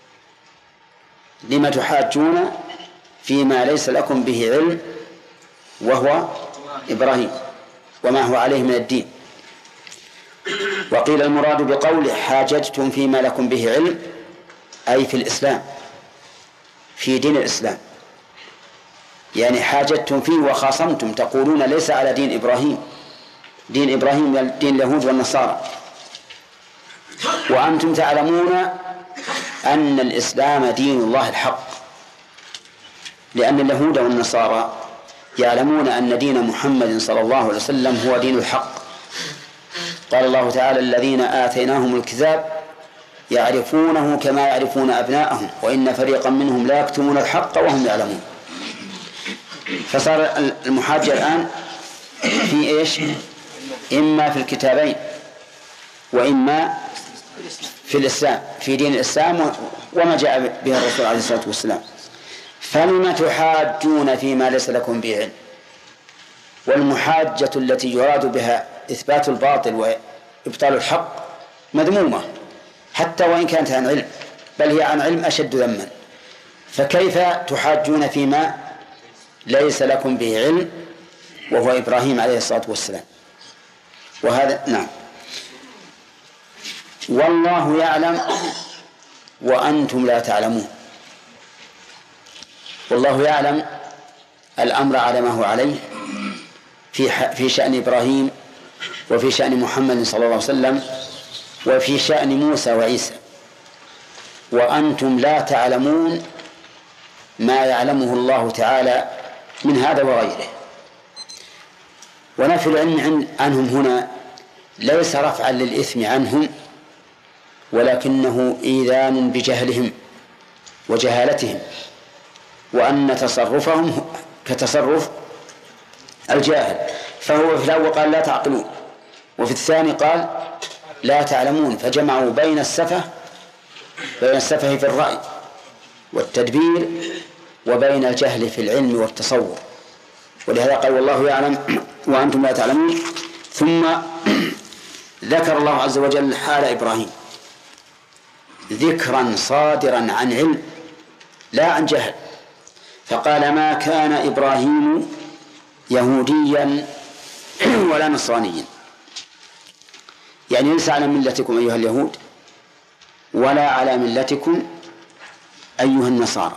لما تحاجون فيما ليس لكم به علم وهو إبراهيم وما هو عليه من الدين. وقيل المراد بقوله حاججتم فيما لكم به علم أي في الإسلام، في دين الإسلام، يعني حاججتم فيه وخاصمتم، تقولون ليس على دين إبراهيم، دين إبراهيم دين اليهود والنصارى، وأنتم تعلمون أن الإسلام دين الله الحق، لأن اليهود والنصارى يعلمون أن دين محمد صلى الله عليه وسلم هو دين الحق. قال الله تعالى الذين آتيناهم الكتاب يعرفونه كما يعرفون أبناءهم وإن فريقا منهم لا يكتمون الحق وهم يعلمون. فصار المحاجة الآن في إيش؟ إما في الكتابين وإما في الإسلام، في دين الإسلام وما جاء به الرسول عليه الصلاة والسلام. فلم تحاجون فيما ليس لكم به علم؟ والمحاجة التي يراد بها إثبات الباطل وإبطال الحق مذمومة حتى وإن كانت عن علم، بل هي عن علم أشد ذما. فكيف تحاجون فيما ليس لكم به علم وهو إبراهيم عليه الصلاة والسلام؟ وهذا نعم. والله يعلم وأنتم لا تعلمون. والله يعلم الأمر على ما هو عليه في شأن إبراهيم وفي شأن محمد صلى الله عليه وسلم وفي شأن موسى وعيسى، وأنتم لا تعلمون ما يعلمه الله تعالى من هذا وغيره. ونفي العلم عنهم هنا ليس رفعا للإثم عنهم، ولكنه إيذان بجهلهم وجهالتهم، وأن تصرفهم كتصرف الجاهل. فهو في الأول قال لا تعقلون، وفي الثاني قال لا تعلمون، فجمعوا بين السفه في الرأي والتدبير وبين الجهل في العلم والتصور. ولهذا قال والله يعلم وأنتم لا تعلمون. ثم ذكر الله عز وجل حال إبراهيم ذكرا صادرا عن علم لا عن جهل، فقال ما كان إبراهيم يهوديا ولا نصرانيا، يعني ليس على ملتكم أيها اليهود ولا على ملتكم أيها النصارى.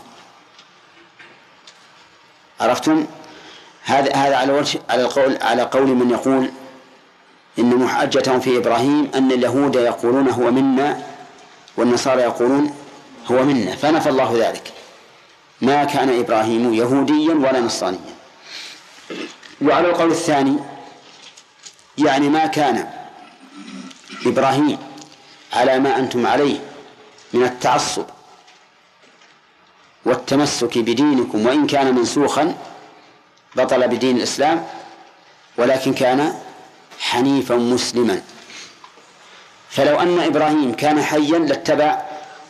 عرفتم؟ هذا على قول من يقول إن محجتهم في إبراهيم أن اليهود يقولون هو منا والنصارى يقولون هو منا، فنفى الله ذلك. ما كان إبراهيم يهوديا ولا نصرانيا. وعلى القول الثاني يعني ما كان إبراهيم على ما أنتم عليه من التعصب والتمسك بدينكم وإن كان منسوخا بطل بدين الإسلام، ولكن كان حنيفا مسلما. فلو أن إبراهيم كان حيا لاتبع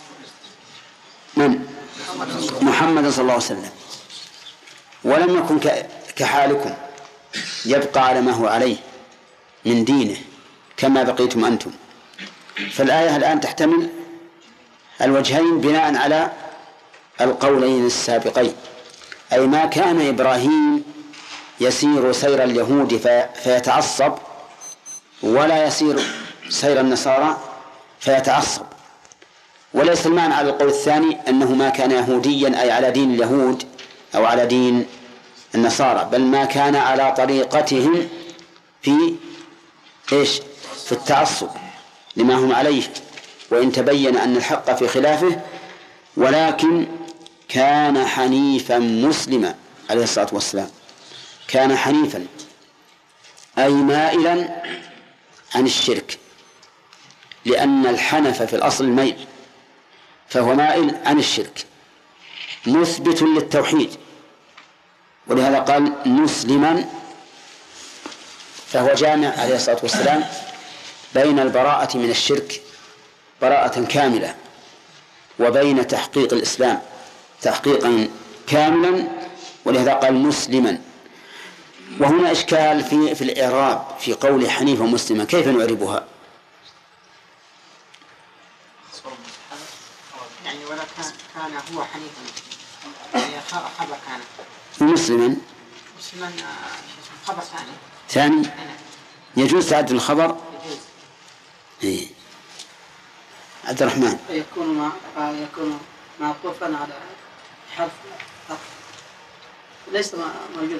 من؟ محمد صلى الله عليه وسلم، ولم يكن كحالكم يبقى على ما هو عليه من دينه كما بقيتم أنتم. فالآية الآن تحتمل الوجهين بناء على القولين السابقين، أي ما كان إبراهيم يسير سير اليهود فيتعصب ولا يسير سير النصارى فيتعصب. وليس المعنى على القول الثاني أنه ما كان يهوديا أي على دين اليهود أو على دين النصارى، بل ما كان على طريقتهم في إيش؟ في التعصب لما هم عليه، وإن تبين أن الحق في خلافه، ولكن كان حنيفا مسلما عليه الصلاة والسلام. كان حنيفا أي مائلا عن الشرك، لأن الحنف في الأصل الميل، فهو مائل عن الشرك مثبت للتوحيد، ولهذا قال مسلما. فهو جامع عليه الصلاة والسلام بين البراءة من الشرك براءة كاملة وبين تحقيق الإسلام تحقيقا كاملا، ولهذا قال مسلما. وهنا إشكال في الإعراب في قول حنيفا مسلما، كيف نعربها؟ يعني ولا كان هو حنيفا يعني خبر كان مسلما خبر ثاني يجوز تعدل الخبر. يجوز. إيه. عبد الرحمن يكون معطوفا على حرف ليس موجود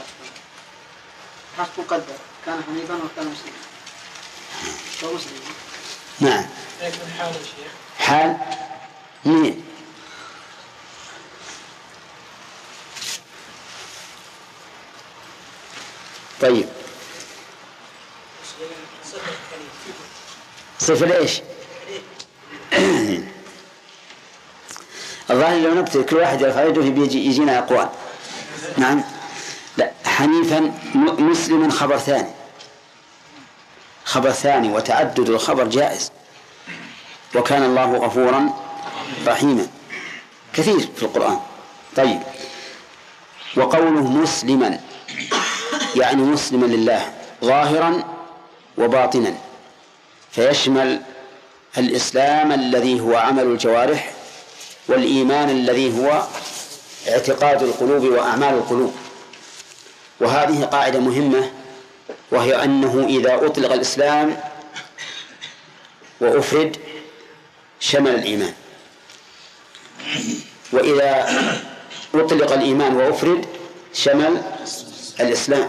حرف مقدر، كان حنيفا وكان مسلما ومسلما. نعم. يكون حال الشيخ حال مين؟ طيب صفر ايش؟ الظاهر لو نبتل كل واحد يرفع يده يجينا أقوال. نعم. لا، حنيفا مسلما خبر ثاني وتعدد الخبر جائز. وكان الله غفورا رحيما كثير في القرآن. طيب، وقوله مسلما يعني مسلما لله ظاهرا وباطنا، فيشمل الإسلام الذي هو عمل الجوارح، والإيمان الذي هو اعتقاد القلوب وأعمال القلوب. وهذه قاعدة مهمة، وهي أنه إذا أطلق الإسلام وأفرد شمل الإيمان، وإذا أطلق الإيمان وأفرد شمل الإسلام،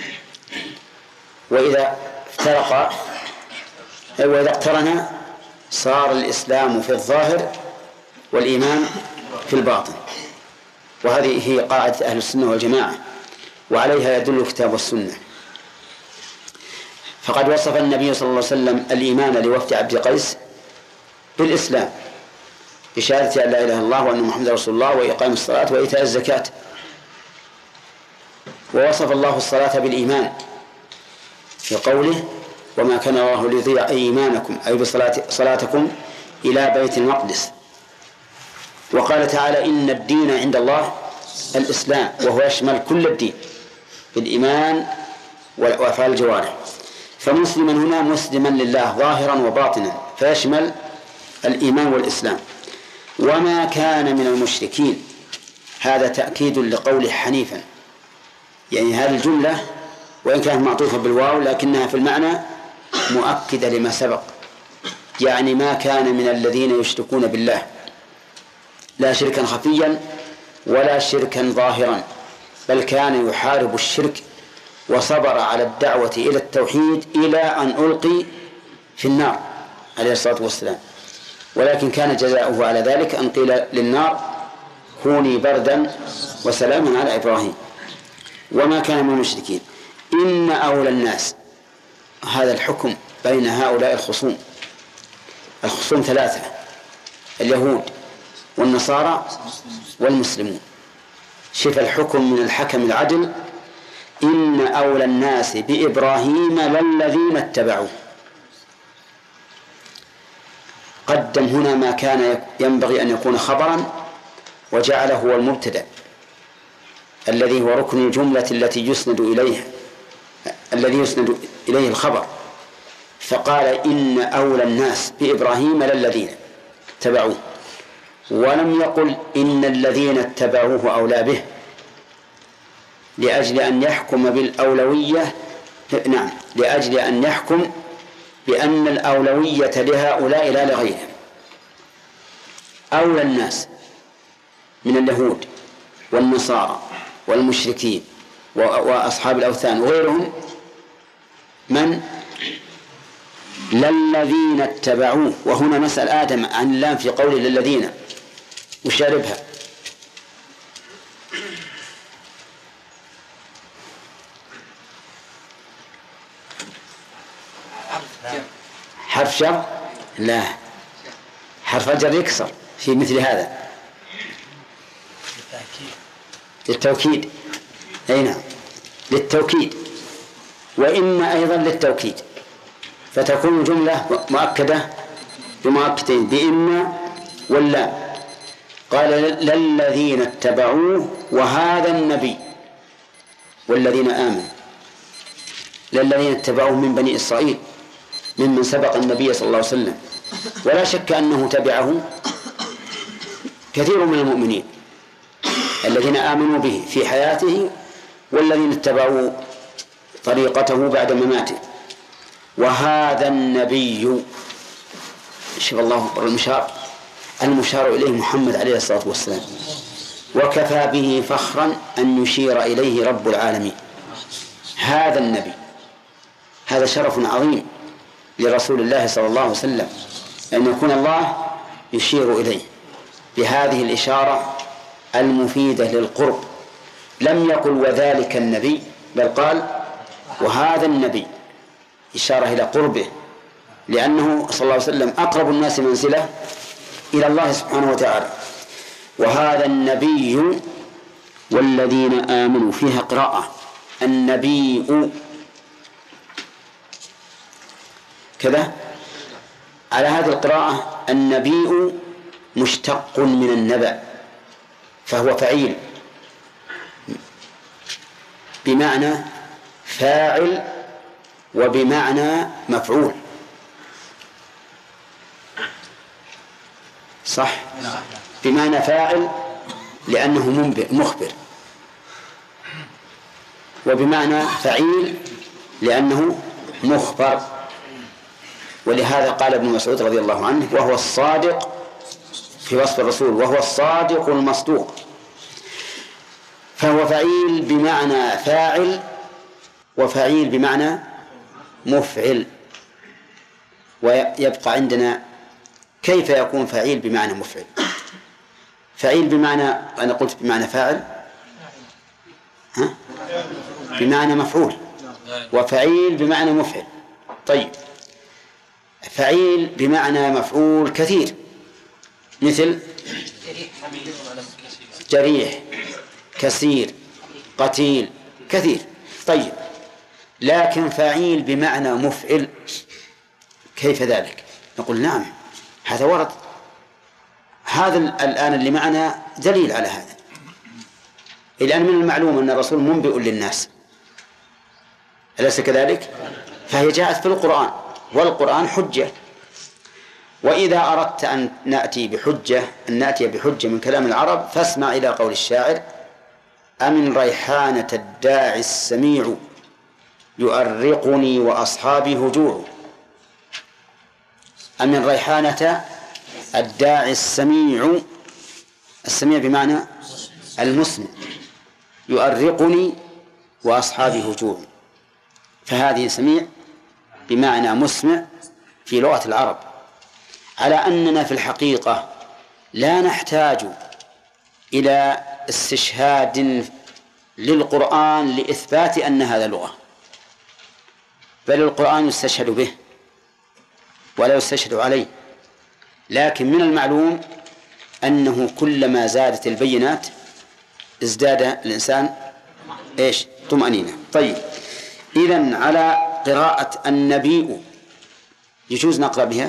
وإذا اقترن صار الإسلام في الظاهر والإيمان في الباطن. وهذه هي قاعدة أهل السنة والجماعة، وعليها يدل الكتاب والسنة. فقد وصف النبي صلى الله عليه وسلم الإيمان لوفد عبد قيس بالإسلام، بشهادة أن لا إله إلا الله وأن محمد رسول الله وإقام الصلاة وإيتاء الزكاة. ووصف الله الصلاة بالإيمان في قوله: وما كان الله ليضيع إيمانكم أي بصلاتكم إلى بيت المقدس. وقال تعالى: إن الدين عند الله الإسلام، وهو يشمل كل الدين بالإيمان وأفعال الجوارح. فمسلما هنا مسلما لله ظاهرا وباطنا، فيشمل الإيمان والإسلام. وما كان من المشركين، هذا تأكيد لقوله حنيفا، يعني هذه الجملة وإن كانت معطوفة بالواو لكنها في المعنى مؤكدة لما سبق، يعني ما كان من الذين يشركون بالله، لا شركا خفيا ولا شركا ظاهرا، بل كان يحارب الشرك وصبر على الدعوة إلى التوحيد إلى أن ألقي في النار عليه الصلاة والسلام. ولكن كان جزاؤه على ذلك أن قيل للنار: كوني بردا وسلاما على إبراهيم. وما كان من المشركين. إن أولى الناس، هذا الحكم بين هؤلاء الخصوم ثلاثة: اليهود والنصارى والمسلمون. شف الحكم من الحكم العدل: إن أولى الناس بإبراهيم للذين اتبعوه. قدم هنا ما كان ينبغي أن يكون خبرا وجعله هو المبتدأ الذي هو ركن الجملة التي يسند إليه الخبر، فقال: إن أولى الناس بإبراهيم للذين اتبعوه، ولم يقل إن الذين اتبعوه أولى به، لأجل أن يحكم بالأولوية. نعم، لأجل أن يحكم بأن الأولوية لهؤلاء لا لغيرهم. أولى الناس من اليهود والنصارى والمشركين وأصحاب الأوثان وغيرهم من؟ للذين اتبعوه. وهنا نسأل آدم عن اللام في قوله للذين وشاربها. حرف جر؟ لا، حرف الجر يكسر في مثل هذا للتوكيد. أي نعم، للتوكيد. وإن أيضا للتوكيد، فتكون جملة مؤكدة بمؤكدين بإن واللام. قال: للذين اتبعوه وهذا النبي والذين آمنوا. للذين اتبعوه من بني إسرائيل، ممن سبق النبي صلى الله عليه وسلم، ولا شك أنه تبعه كثير من المؤمنين الذين آمنوا به في حياته والذين اتبعوا طريقته بعد مماته. وهذا النبي، شوف الله أكبر، المشار إليه محمد عليه الصلاة والسلام، وكفى به فخرا أن يشير إليه رب العالمين. هذا النبي، هذا شرف عظيم لرسول الله صلى الله عليه وسلم أن يكون الله يشير إليه بهذه الإشارة المفيدة للقرب. لم يقل وذلك النبي، بل قال وهذا النبي، إشارة إلى قربه، لأنه صلى الله عليه وسلم أقرب الناس منزلة إلى الله سبحانه وتعالى. وهذا النبي والذين آمنوا فيها قراءة النبي كذا. على هذه القراءة النبي مشتق من النبأ، فهو فعيل بمعنى فاعل وبمعنى مفعول، صح؟ بمعنى فاعل لأنه مخبر، وبمعنى فعيل لأنه مخبر. ولهذا قال ابن مسعود رضي الله عنه وهو الصادق في وصف الرسول، وهو الصادق المصدوق. فهو فعيل بمعنى فاعل وفعيل بمعنى مفعل. ويبقى عندنا كيف يكون فعيل بمعنى مفعل. فعيل بمعنى، أنا قلت بمعنى فاعل، بمعنى مفعول، وفعيل بمعنى مفعل. طيب فعيل بمعنى مفعول كثير، مثل جريح، كثير، قتيل، كثير. طيب لكن فعيل بمعنى مفعل كيف ذلك؟ نقول نعم هذا ورد. هذا الآن اللي معنا دليل على هذا. الآن من المعلوم أن الرسول منبئ للناس، أليس كذلك؟ فهي جاءت في القرآن، والقرآن حجة. وإذا أردت أن نأتي بحجة من كلام العرب فاسمع إلى قول الشاعر: أمن ريحانة الداعي السميع يؤرقني وأصحابي هجوع. أمن ريحانة الداعي السميع، السميع بمعنى المسمع، يؤرقني وأصحابي هجوع. فهذه سميع بمعنى مسمع في لغة العرب، على أننا في الحقيقة لا نحتاج إلى استشهاد للقرآن لإثبات أن هذا لغة، بل القرآن يستشهد به ولا يستشهد عليه. لكن من المعلوم أنه كلما زادت البينات ازداد الإنسان طمأنينة. طيب إذن على قراءة النبي يجوز نقرأ بها؟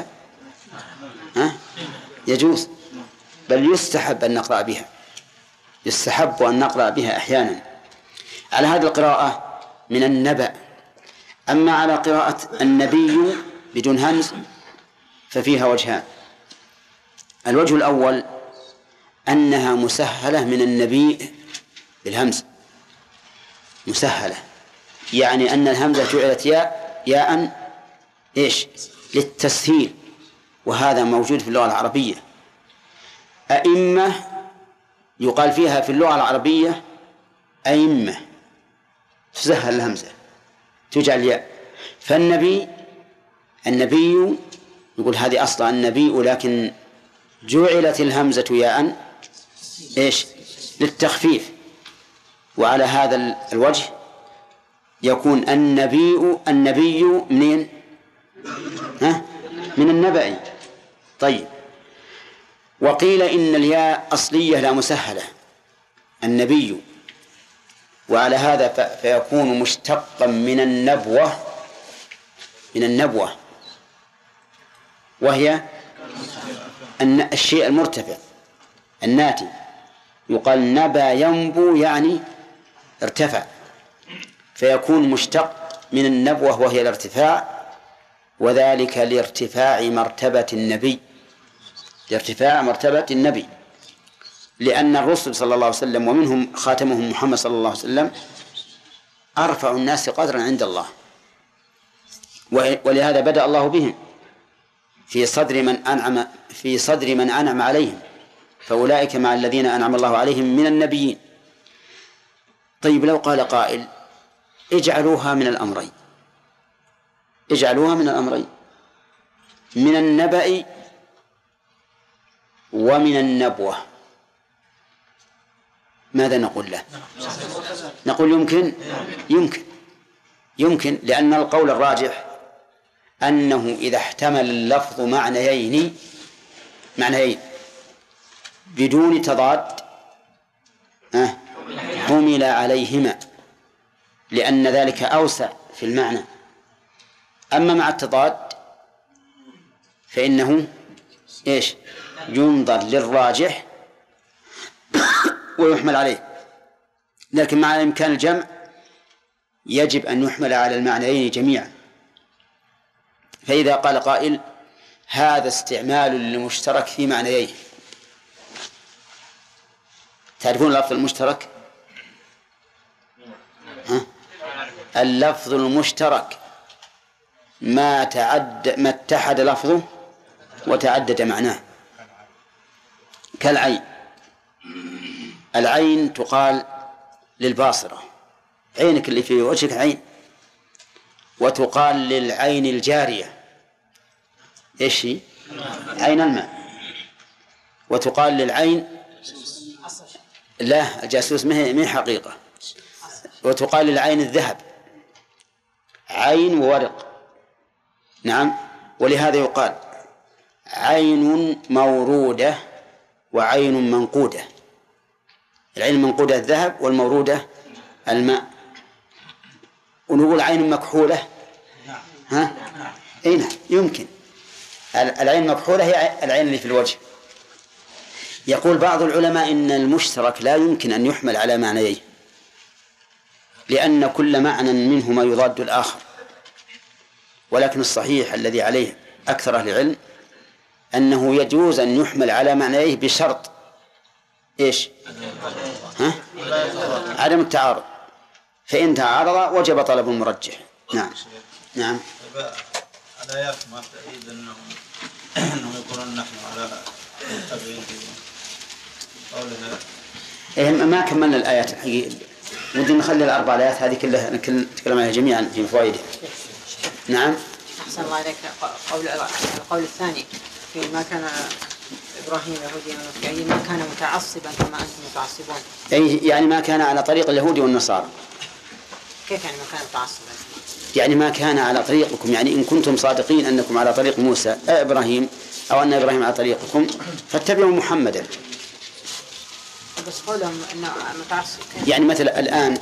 يجوز، بل يستحب أن نقرأ بها، يستحب أن نقرأ بها أحيانا على هذه القراءة من النبأ. أما على قراءة النبي بدون همز ففيها وجهان. الوجه الأول أنها مسهلة من النبي بالهمز، مسهلة يعني أن الهمزة جعلت ياء للتسهيل، وهذا موجود في اللغة العربية. أئمة يقال فيها في اللغة العربية أئمة، تسهل الهمزة تجعل ياء. فالنبي يقول هذه أصلا النبي، لكن جعلت الهمزة ياء للتخفيف. وعلى هذا الوجه يكون النبي منين؟ من النبأ. طيب وقيل إن الياء أصلية لا مسهلة النبي، وعلى هذا فيكون مشتقا من النبوة وهي الشيء المرتفع الناتي. يقال نبا ينبو يعني ارتفع، فيكون مشتق من النبوة وهي الارتفاع، وذلك لارتفاع مرتبة النبي، لأن الرسل صلى الله عليه وسلم ومنهم خاتمهم محمد صلى الله عليه وسلم أرفع الناس قدرا عند الله، ولهذا بدأ الله بهم في صدر من أنعم عليهم، فأولئك مع الذين أنعم الله عليهم من النبيين. طيب لو قال قائل اجعلوها من الأمرين، من النبأ ومن النبوة، ماذا نقول له؟ نقول يمكن لأن القول الراجح أنه إذا احتمل اللفظ معنيين بدون تضاد حمل عليهما، لأن ذلك أوسع في المعنى. أما مع التضاد فإنه ينظر للراجح ويحمل عليه، لكن مع إمكان الجمع يجب أن يحمل على المعنيين جميعا. فإذا قال قائل هذا استعمال للمشترك في معنيين، تعرفون اللفظ المشترك؟ اللفظ المشترك ما اتحد لفظه وتعدد معناه، كالعين. العين تقال للباصرة، عينك اللي في وجهك عين، وتقال للعين الجارية ايش هي؟ عين الماء. وتقال للعين لا الجاسوس ما هي حقيقة. وتقال للعين الذهب، عين وورق. نعم. ولهذا يقال عين مورودة وعين منقودة. العين المنقودة الذهب والمورودة الماء. ونقول عين مكحولة أين يمكن العين المكحولة هي العين اللي في الوجه. يقول بعض العلماء إن المشترك لا يمكن أن يحمل على معنيين، لأن كل معنى منهما يضاد الآخر. ولكن الصحيح الذي عليه أكثر أهل العلم أنه يجوز أن يحمل على معنيه بشرط عدم التعارض، فإن تعارض وجب طلب المرجح. نعم. نعم. الآيات ما تأييد أنهم يقولون نحن على التبعين قولنا. ما كملنا الآيات الحقيقة، ودي نخلي الأربع آيات هذه كلها نتكلم عليها جميعا في فوائدها. نعم. أحسن الله عليك. القول الثاني في ما كان إبراهيم يهوديا ومسيحيا ما كان متعصبا كما أنتم متعصبون. أي يعني ما كان على طريق اليهود والنصارى. كيف يعني ما كان متعصبا؟ يعني ما كان على طريقكم، يعني إن كنتم صادقين أنكم على طريق موسى إبراهيم، أو أن إبراهيم على طريقكم فاتبعوا محمدا. بس قولهم أنه متعصب. يعني مثلا الآن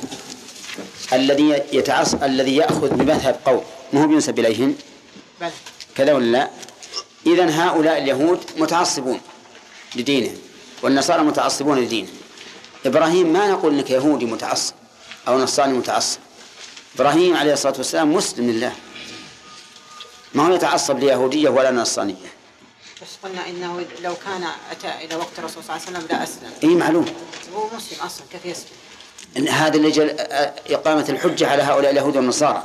الذي يأخذ بمذهب قوم ما هو بينسب إليهم كذا ولا لا؟ إذن هؤلاء اليهود متعصبون لدينهم والنصارى متعصبون لدينهم. إبراهيم ما نقول إنك يهودي متعصب أو نصراني متعصب. إبراهيم عليه الصلاة والسلام مسلم لله، ما هو يتعصب ليهودية ولا نصرانية. بس قلنا إنه لو كان أتى إلى وقت الرسول صلى الله عليه وسلم لا أسلم. إيه معلوم. هو مسلم أصلا كيف يسلم؟ إن هذا اللي جل إقامة الحجة على هؤلاء اليهود والنصارى.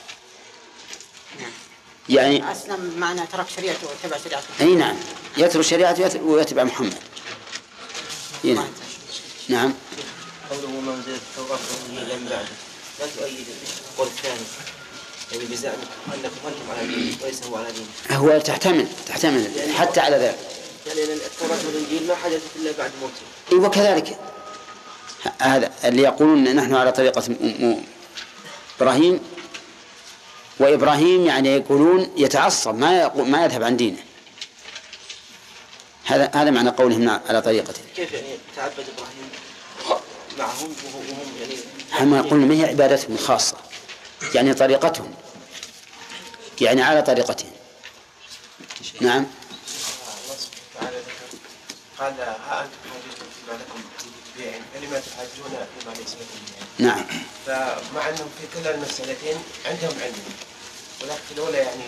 يعني أسلم معنى ترك شريعته واتبع شريعته. أي نعم، يترك شريعته ويتبع محمد. نعم. نعم. قوله منزل التوراة وهي لم بعده لا تؤيد القول الثاني، يعني بزعم أنكم أنتم على دين وليس هو على دين. هو تحتمل حتى على ذلك. يعني التوراة والإنجيل ما حدثت إلا بعد موته. إيه وكذلك هذا اللي يقولون إن نحن على طريقة إبراهيم، وإبراهيم يعني يقولون يتعصب ما يذهب عن دينه. هذا معنى قولهم على طريقته. كيف يعني تعبد إبراهيم معهم وهم يعني هم يقولون ما هي عبادتهم الخاصة، يعني طريقتهم، يعني على طريقتهم. نعم. قال ها أنتم حاجتم فيما لكم به فلما تحاجون فيما ليس لكم. نعم. فمع أنهم في كلا المسألتين عندهم علم، ولكن في الأولى يعني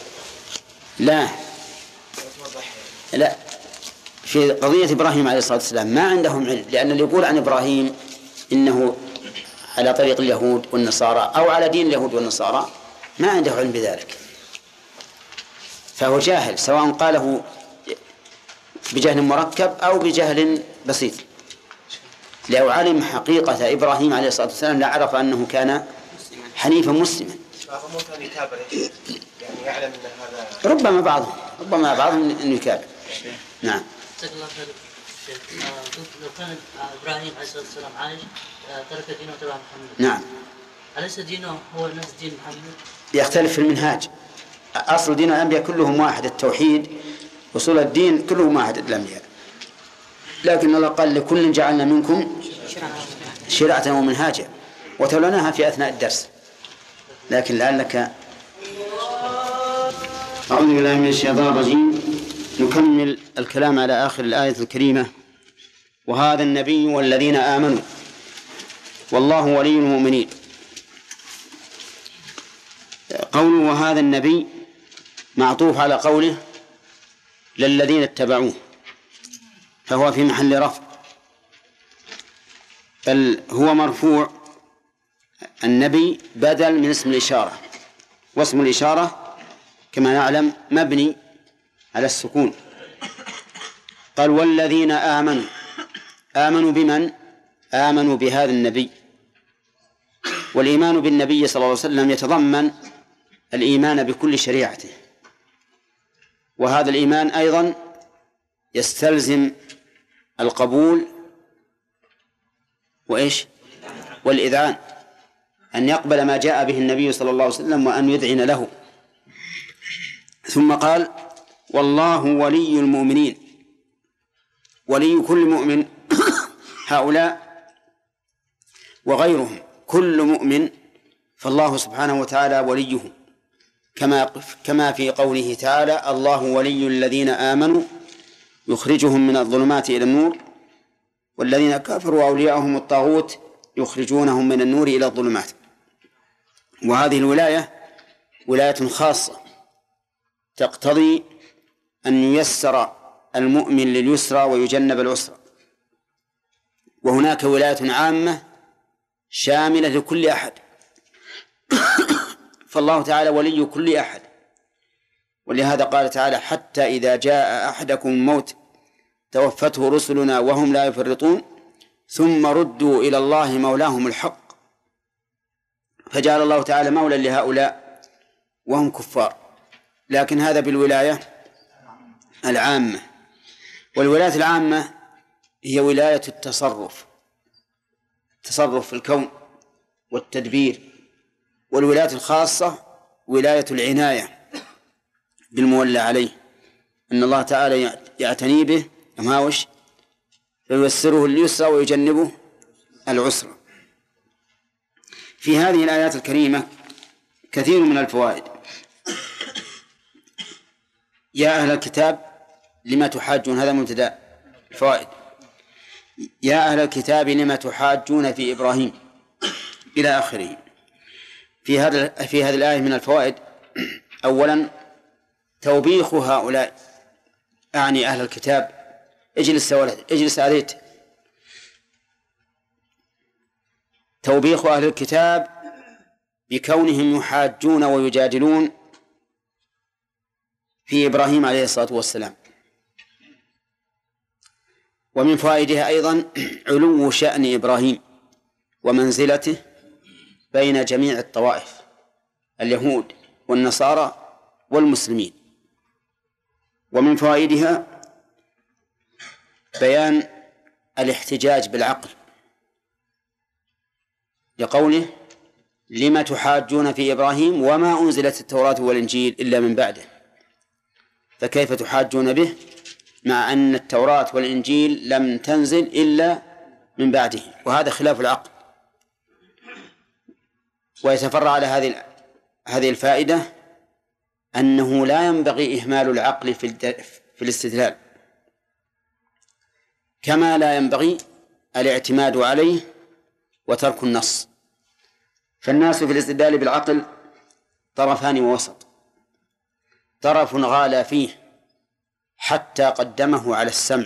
لا في قضية إبراهيم عليه الصلاة والسلام ما عندهم علم، لأن اللي يقول عن إبراهيم إنه على طريق اليهود والنصارى أو على دين اليهود والنصارى ما عنده علم بذلك، فهو جاهل، سواء قاله بجهل مركب أو بجهل بسيط. لو علم حقيقة إبراهيم عليه الصلاة والسلام لعرف أنه كان حنيفا مسلما. يعني يعلم أن هذا ربما بعضهم أنه يكابر. نعم. لو كان إبراهيم عليه الصلاة والسلام عايش ترك دينه وتبع محمد. نعم. أليس دينه هو نفس دين محمد؟ يختلف في المنهاج. أصل دين الأنبياء كلهم واحد، التوحيد، وصول الدين كلهم واحد الأنبياء. لكن الله قال لكل جعلنا منكم شرعة ومنهاجا، وتولوناها في أثناء الدرس، لكن لعلك. أعوذ بالله من الشيطان الرجيم. نكمل الكلام على آخر الآية الكريمة: وهذا النبي والذين آمنوا والله ولي المؤمنين. قوله وهذا النبي معطوف على قوله للذين اتبعوه، فهو في محل رفع، بل هو مرفوع. النبي بدل من اسم الإشارة، واسم الإشارة كما نعلم مبني على السكون. قال والذين آمنوا. آمنوا بمن؟ آمنوا بهذا النبي. والإيمان بالنبي صلى الله عليه وسلم يتضمن الإيمان بكل شريعته، وهذا الإيمان أيضا يستلزم القبول وإيش؟ والإذعان، أن يقبل ما جاء به النبي صلى الله عليه وسلم وأن يذعن له. ثم قال والله ولي المؤمنين، ولي كل مؤمن هؤلاء وغيرهم، كل مؤمن فالله سبحانه وتعالى وليه، كما في قوله تعالى الله ولي الذين آمنوا يخرجهم من الظلمات إلى النور والذين كفروا أولياءهم الطاغوت يخرجونهم من النور إلى الظلمات. وهذه الولاية ولاية خاصة تقتضي أن ييسر المؤمن لليسرى ويجنب العسرى، وهناك ولاية عامة شاملة لكل أحد فالله تعالى ولي كل أحد. ولهذا قال تعالى حتى إذا جاء أحدكم الموت توفته رسلنا وهم لا يفرطون ثم ردوا إلى الله مولاهم الحق، فجعل الله تعالى مولا لهؤلاء وهم كفار. لكن هذا بالولاية العامة. والولاية العامة هي ولاية التصرف في الكون والتدبير. والولاية الخاصة ولاية العناية بالمولى عليه، أن الله تعالى يعتني به وش فييسره اليسرى ويجنبه العسرى. في هذه الآيات الكريمة كثير من الفوائد. يا أهل الكتاب لما تحاجون، هذا مبتدأ الفوائد. يا أهل الكتاب لما تحاجون في إبراهيم إلى آخره. في هذه الآية من الفوائد: أولا توبيخ هؤلاء، أعني أهل الكتاب. اجلس يا ولد، اجلس عليت. توبيخ أهل الكتاب بكونهم يحاجون ويجادلون في إبراهيم عليه الصلاة والسلام. ومن فوائدها أيضا علو شأن إبراهيم ومنزلته بين جميع الطوائف، اليهود والنصارى والمسلمين. ومن فوائدها بيان الاحتجاج بالعقل، لقوله لما تحاجون في إبراهيم وما أنزلت التوراة والإنجيل إلا من بعده، فكيف تحاجون به مع أن التوراة والإنجيل لم تنزل إلا من بعده؟ وهذا خلاف العقل. ويتفرع على هذه الفائدة أنه لا ينبغي إهمال العقل في الاستدلال، كما لا ينبغي الاعتماد عليه وترك النص. فالناس في الاستدلال بالعقل طرفان ووسط: طرف غالى فيه حتى قدمه على السمع،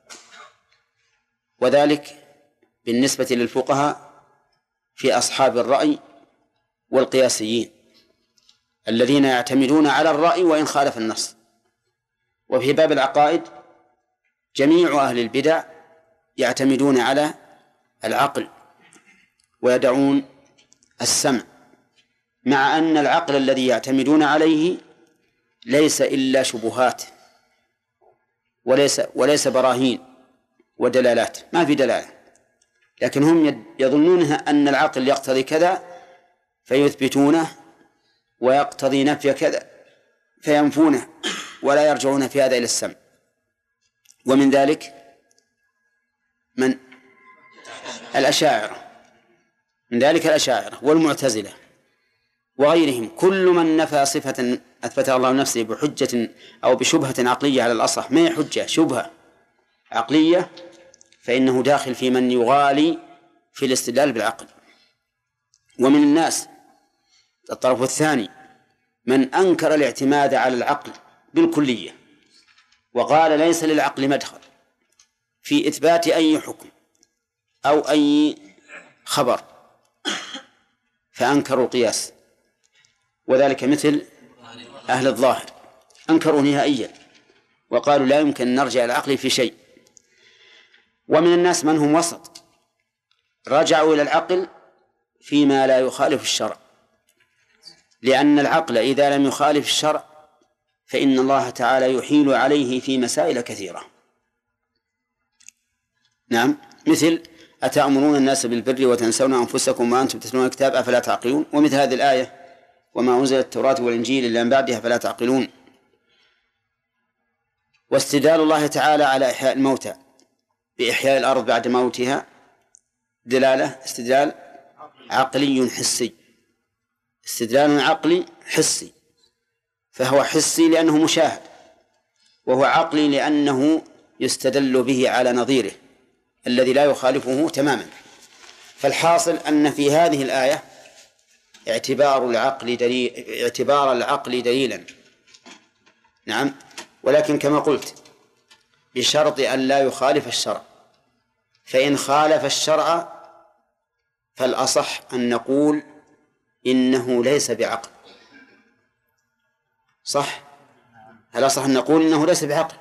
وذلك بالنسبة للفقهاء في أصحاب الرأي والقياسيين الذين يعتمدون على الرأي وإن خالف النص. وفي باب العقائد جميع أهل البدع يعتمدون على العقل ويدعون السمع، مع أن العقل الذي يعتمدون عليه ليس إلا شبهات وليس براهين ودلالات، ما في دلالة، لكن هم يظنون أن العقل يقتضي كذا فيثبتونه ويقتضي نفي كذا فينفونه، ولا يرجعون في هذا إلى السمع. ومن ذلك من الأشاعرة، من ذلك الأشاعرة والمعتزلة وغيرهم. كل من نفى صفة أثبتها الله نفسه بحجة أو بشبهة عقلية على الأصح، ما هي حجة، شبهة عقلية، فإنه داخل في من يغالي في الاستدلال بالعقل. ومن الناس الطرف الثاني من أنكر الاعتماد على العقل بالكلية، وقال ليس للعقل مدخل في إثبات أي حكم أو أي خبر، فأنكروا القياس، وذلك مثل أهل الظاهر أنكروا نهائيا وقالوا لا يمكن أن نرجع العقل في شيء. ومن الناس من هم وسط، رجعوا إلى العقل فيما لا يخالف الشرع، لأن العقل إذا لم يخالف الشرع فإن الله تعالى يحيل عليه في مسائل كثيرة. نعم، مثل أتأمرون الناس بالبر وتنسون أنفسكم وأنتم تتلون الكتاب أفلا تعقلون، ومثل هذه الآية وما أنزل التوراة والإنجيل إلا من بعدها فلا تعقلون. واستدلال الله تعالى على إحياء الموتى بإحياء الأرض بعد موتها دلالة استدلال عقلي حسي، استدلال عقلي حسي، فهو حسي لأنه مشاهد، وهو عقلي لأنه يستدل به على نظيره الذي لا يخالفه تماما. فالحاصل أن في هذه الآية اعتبار العقل دليلا، نعم، ولكن كما قلت بشرط أن لا يخالف الشرع، فإن خالف الشرع فالأصح أن نقول إنه ليس بعقل. صح؟ الأصح أن نقول إنه ليس بعقل،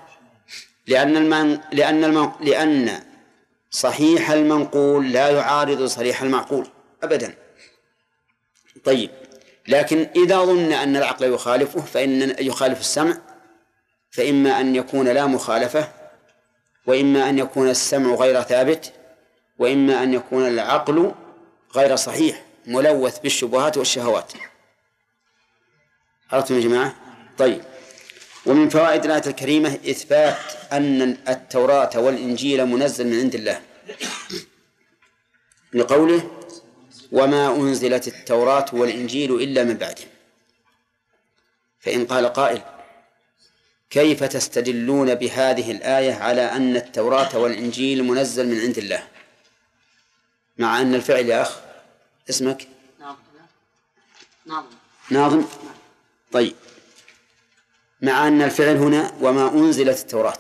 لأن صحيح المنقول لا يعارض صريح المعقول أبدا. طيب، لكن إذا ظن أن العقل يخالفه فإن يخالف السمع، فإما أن يكون لا مخالفة، وإما أن يكون السمع غير ثابت، وإما أن يكون العقل غير صحيح ملوث بالشبهات والشهوات. عرفتم يا جماعة؟ طيب، ومن فوائد الآية الكريمة إثبات أن التوراة والإنجيل منزل من عند الله، لقوله وما أنزلت التوراة والإنجيل إلا من بعده. فإن قال قائل كيف تستدلون بهذه الآية على أن التوراة والإنجيل منزل من عند الله، مع أن الفعل يا أخ اسمك ناظم؟ طيب، مع أن الفعل هنا وما أنزلت التوراة،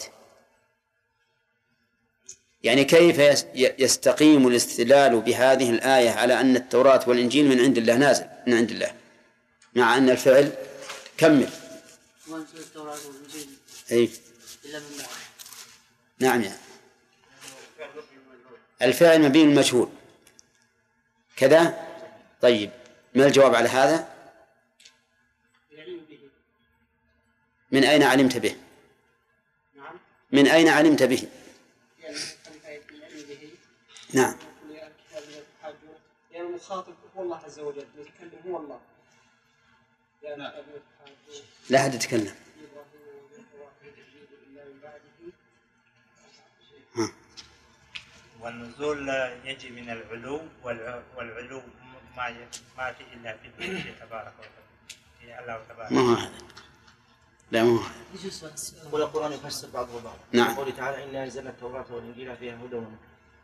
يعني كيف يستقيم الاستدلال بهذه الآية على أن التوراة والإنجيل من عند الله، نازل من عند الله، مع أن الفعل كمل وأنزل التوراة والإنجيل أي إلا من بعد. نعم، يعني الفعل مبين المجهول كذا. طيب، ما الجواب على هذا؟ من أين علمت به؟ من أين علمت به؟ نعم، يعني المخاطب هو الله عز وجل، المتكلم هو الله. لا أحد يتكلم. والنزول يجي من العلو، والعلو ما في إلا في الله تبارك وتعالى، الله تبارك. ما هو هذا؟ لا، ما هو هذا. والقرآن يفسر بعضه بعضا. نعم. قوله تعالى إنا أنزلنا التوراة والإنجيل فيها هدى ونور.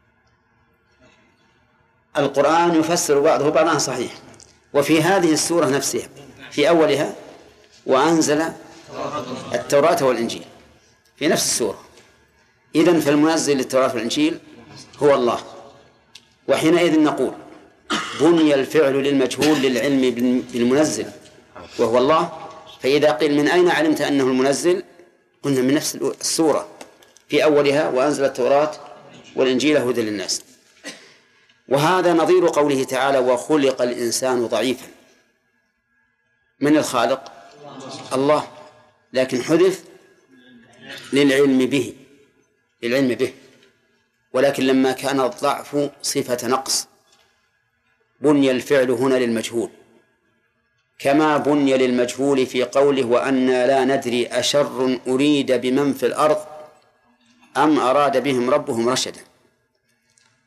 القرآن يفسر بعضه بعضا، صحيح. وفي هذه السورة نفسها في أولها وأنزل التوراة والإنجيل في نفس السورة. إذن فالمنزل للتوراة والإنجيل هو الله. وحينئذ نقول بني الفعل للمجهول للعلم بالمنزل وهو الله، فإذا قيل من أين علمت أنه المنزل، قلنا من نفس السورة في أولها وأنزل التوراة والإنجيل هدى للناس. وهذا نظير قوله تعالى وخلق الإنسان ضعيفا. من الخالق؟ الله، لكن حذف للعلم به، ولكن لما كان الضعف صفة نقص بني الفعل هنا للمجهول، كما بني للمجهول في قوله وأنا لا ندري أشر أريد بمن في الأرض أم أراد بهم ربهم رشدا.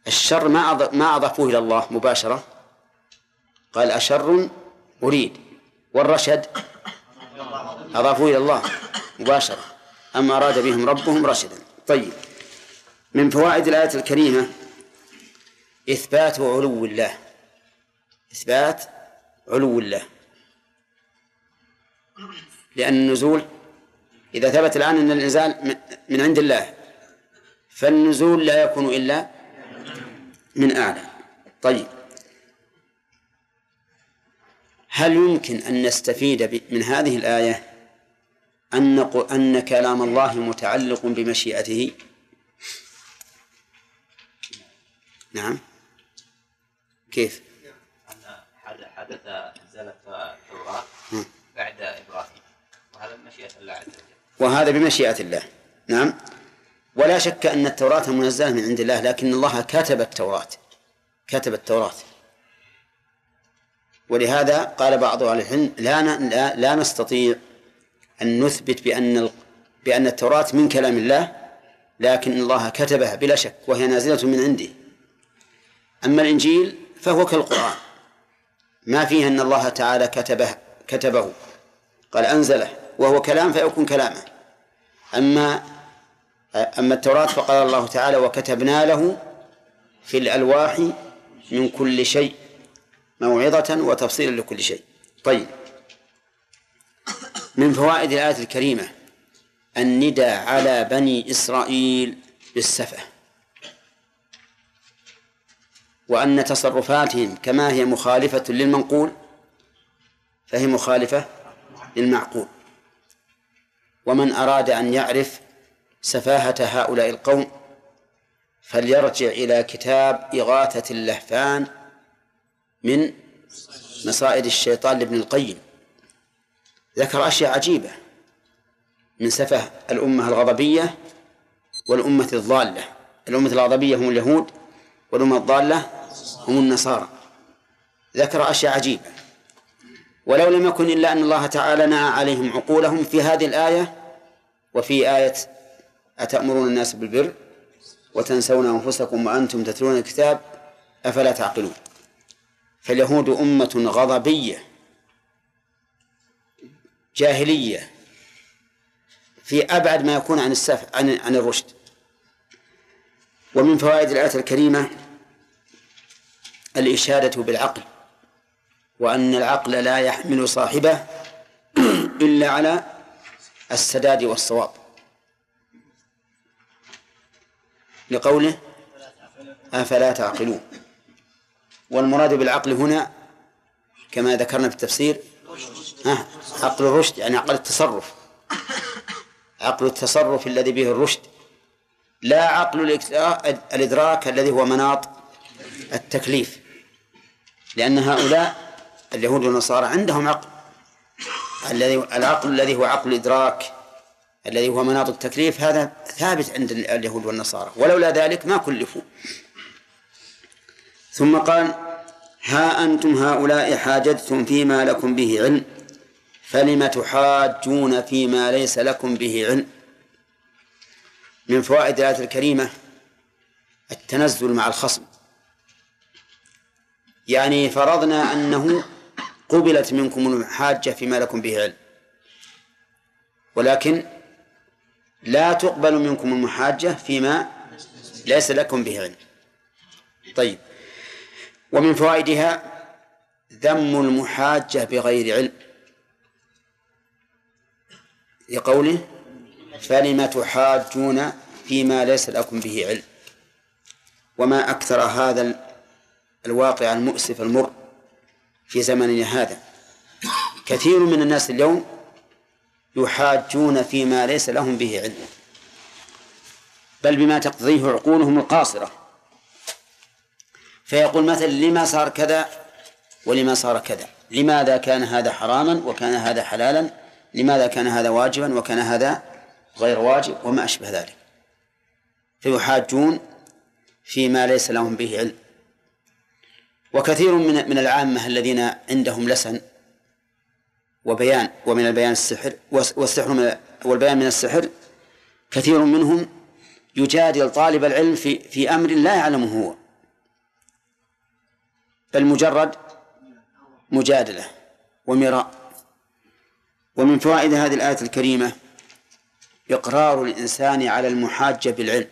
الشر ما أضافوه إلى الله مباشرة، قال أشر أريد، والرشد أضافوه إلى الله مباشرة، أما أراد بهم ربهم رشدا. طيب، من فوائد الآية الكريمة إثبات علو الله، إثبات علو الله، لأن النزول إذا ثبت الآن أن الإنزال من عند الله، فالنزول لا يكون إلا من أعلى. طيب، هل يمكن أن نستفيد من هذه الآية أن كلام الله متعلق بمشيئته؟ نعم. كيف؟ أن حدث نزلت التوراة بعد إبراهيم، وهذا بمشيئة الله عز وجل. وهذا بمشيئة الله، نعم. ولا شك أن التوراة منزلة من عند الله، لكن الله كتب التوراة. ولهذا قال بعض أهل العلم لا نستطيع أن نثبت بأن التوراة من كلام الله، لكن الله كتبها بلا شك، وهي نازلة من عنده. أما الإنجيل فهو كالقرآن، ما فيه أن الله تعالى كتبه، قال أنزله، وهو كلام فيكون كلامه. أما التوراة فقال الله تعالى وكتبنا له في الألواح من كل شيء موعظة وتفصيلا لكل شيء. طيب، من فوائد الآية الكريمة النداء على بني إسرائيل بالسفة، وأن تصرفاتهم كما هي مخالفة للمنقول فهي مخالفة للمعقول. ومن أراد أن يعرف سفاهة هؤلاء القوم فليرجع إلى كتاب إغاثة اللهفان من مصائد الشيطان لابن القيم، ذكر أشياء عجيبة من سفه الأمة الغضبية والأمة الضالة. الأمة الغضبية هم اليهود، والأمة الضالة هم النصارى. ذكر أشياء عجيبة، ولو لم يكن إلا أن الله تعالى نهى عليهم عقولهم في هذه الآية وفي آية أتأمرون الناس بالبر وتنسون أنفسكم وأنتم تتلون الكتاب أفلا تعقلون. فاليهود أمة غضبية جاهلية في أبعد ما يكون عن السفه عن الرشد. ومن فوائد الآية الكريمة الإشادة بالعقل، وأن العقل لا يحمل صاحبه إلا على السداد والصواب، لقوله أفلا تعقلون. والمراد بالعقل هنا كما ذكرنا في التفسير عقل الرشد، يعني عقل التصرف، عقل التصرف الذي به الرشد، لا عقل الإدراك الذي هو مناط التكليف، لأن هؤلاء اليهود والنصارى عندهم عقل، العقل الذي هو عقل الإدراك الذي هو مناط التكليف هذا ثابت عند اليهود والنصارى، ولولا ذلك ما كلفوا. ثم قال ها أنتم هؤلاء حاججتم فيما لكم به علم فلم تحاجون فيما ليس لكم به علم. من فوائد الآية الكريمة التنزل مع الخصم، يعني فرضنا أنه قبلت منكم المحاجة فيما لكم به علم، ولكن لا تقبل منكم المحاجة فيما ليس لكم به علم. طيب، ومن فوائدها ذم المحاجة بغير علم، لقوله فلم تحاجون فيما ليس لكم به علم. وما أكثر هذا الواقع المؤسف المر في زمننا هذا، كثير من الناس اليوم يحاجون فيما ليس لهم به علم، بل بما تقضيه عقولهم القاصرة، فيقول مثلا لما صار كذا ولما صار كذا، لماذا كان هذا حراما وكان هذا حلالا، لماذا كان هذا واجبا وكان هذا غير واجب، وما أشبه ذلك. فيحاجون فيما ليس لهم به علم. وكثير من العامة الذين عندهم لسن وبيان، ومن البيان السحر، والسحر والبيان من السحر، كثير منهم يجادل طالب العلم في أمر لا يعلمه هو، بل مجرد مجادلة ومراء. ومن فوائد هذه الآية الكريمة إقرار الإنسان على المحاجة بالعلم،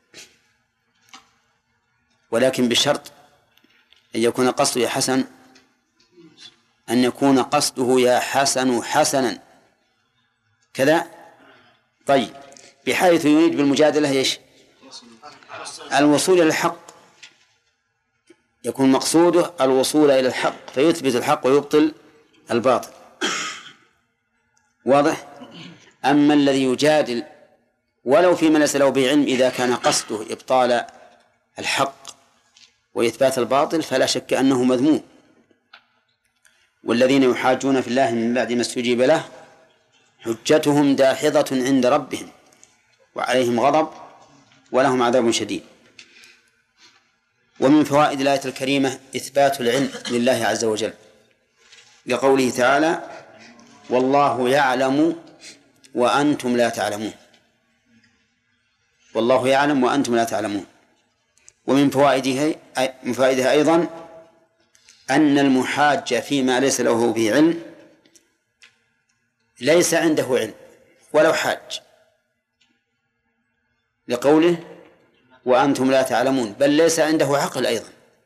ولكن بشرط أن يكون قصده حسن، أن يكون قصده يا حسن حسنا كذا. طيب، بحيث يريد بالمجادلة إيش؟ الوصول إلى الحق، يكون مقصوده الوصول إلى الحق فيثبت الحق ويبطل الباطل. واضح؟ أما الذي يجادل ولو فيما ليس له به علم إذا كان قصده إبطال الحق وإثبات الباطل فلا شك أنه مذموم. والذين يحاجون في الله من بعد ما استجيب له حجتهم داحضة عند ربهم وعليهم غضب ولهم عذاب شديد. ومن فوائد الآية الكريمة إثبات العلم لله عز وجل، لقوله تعالى: والله يعلم وأنتم لا تعلمون. والله يعلم وأنتم لا تعلمون. ومن فوائدها أيضا أن المحاج فيما ليس له به علم ليس عنده علم ولو حاج، لقوله وأنتم لا تعلمون، بل ليس عنده عقل أيضا،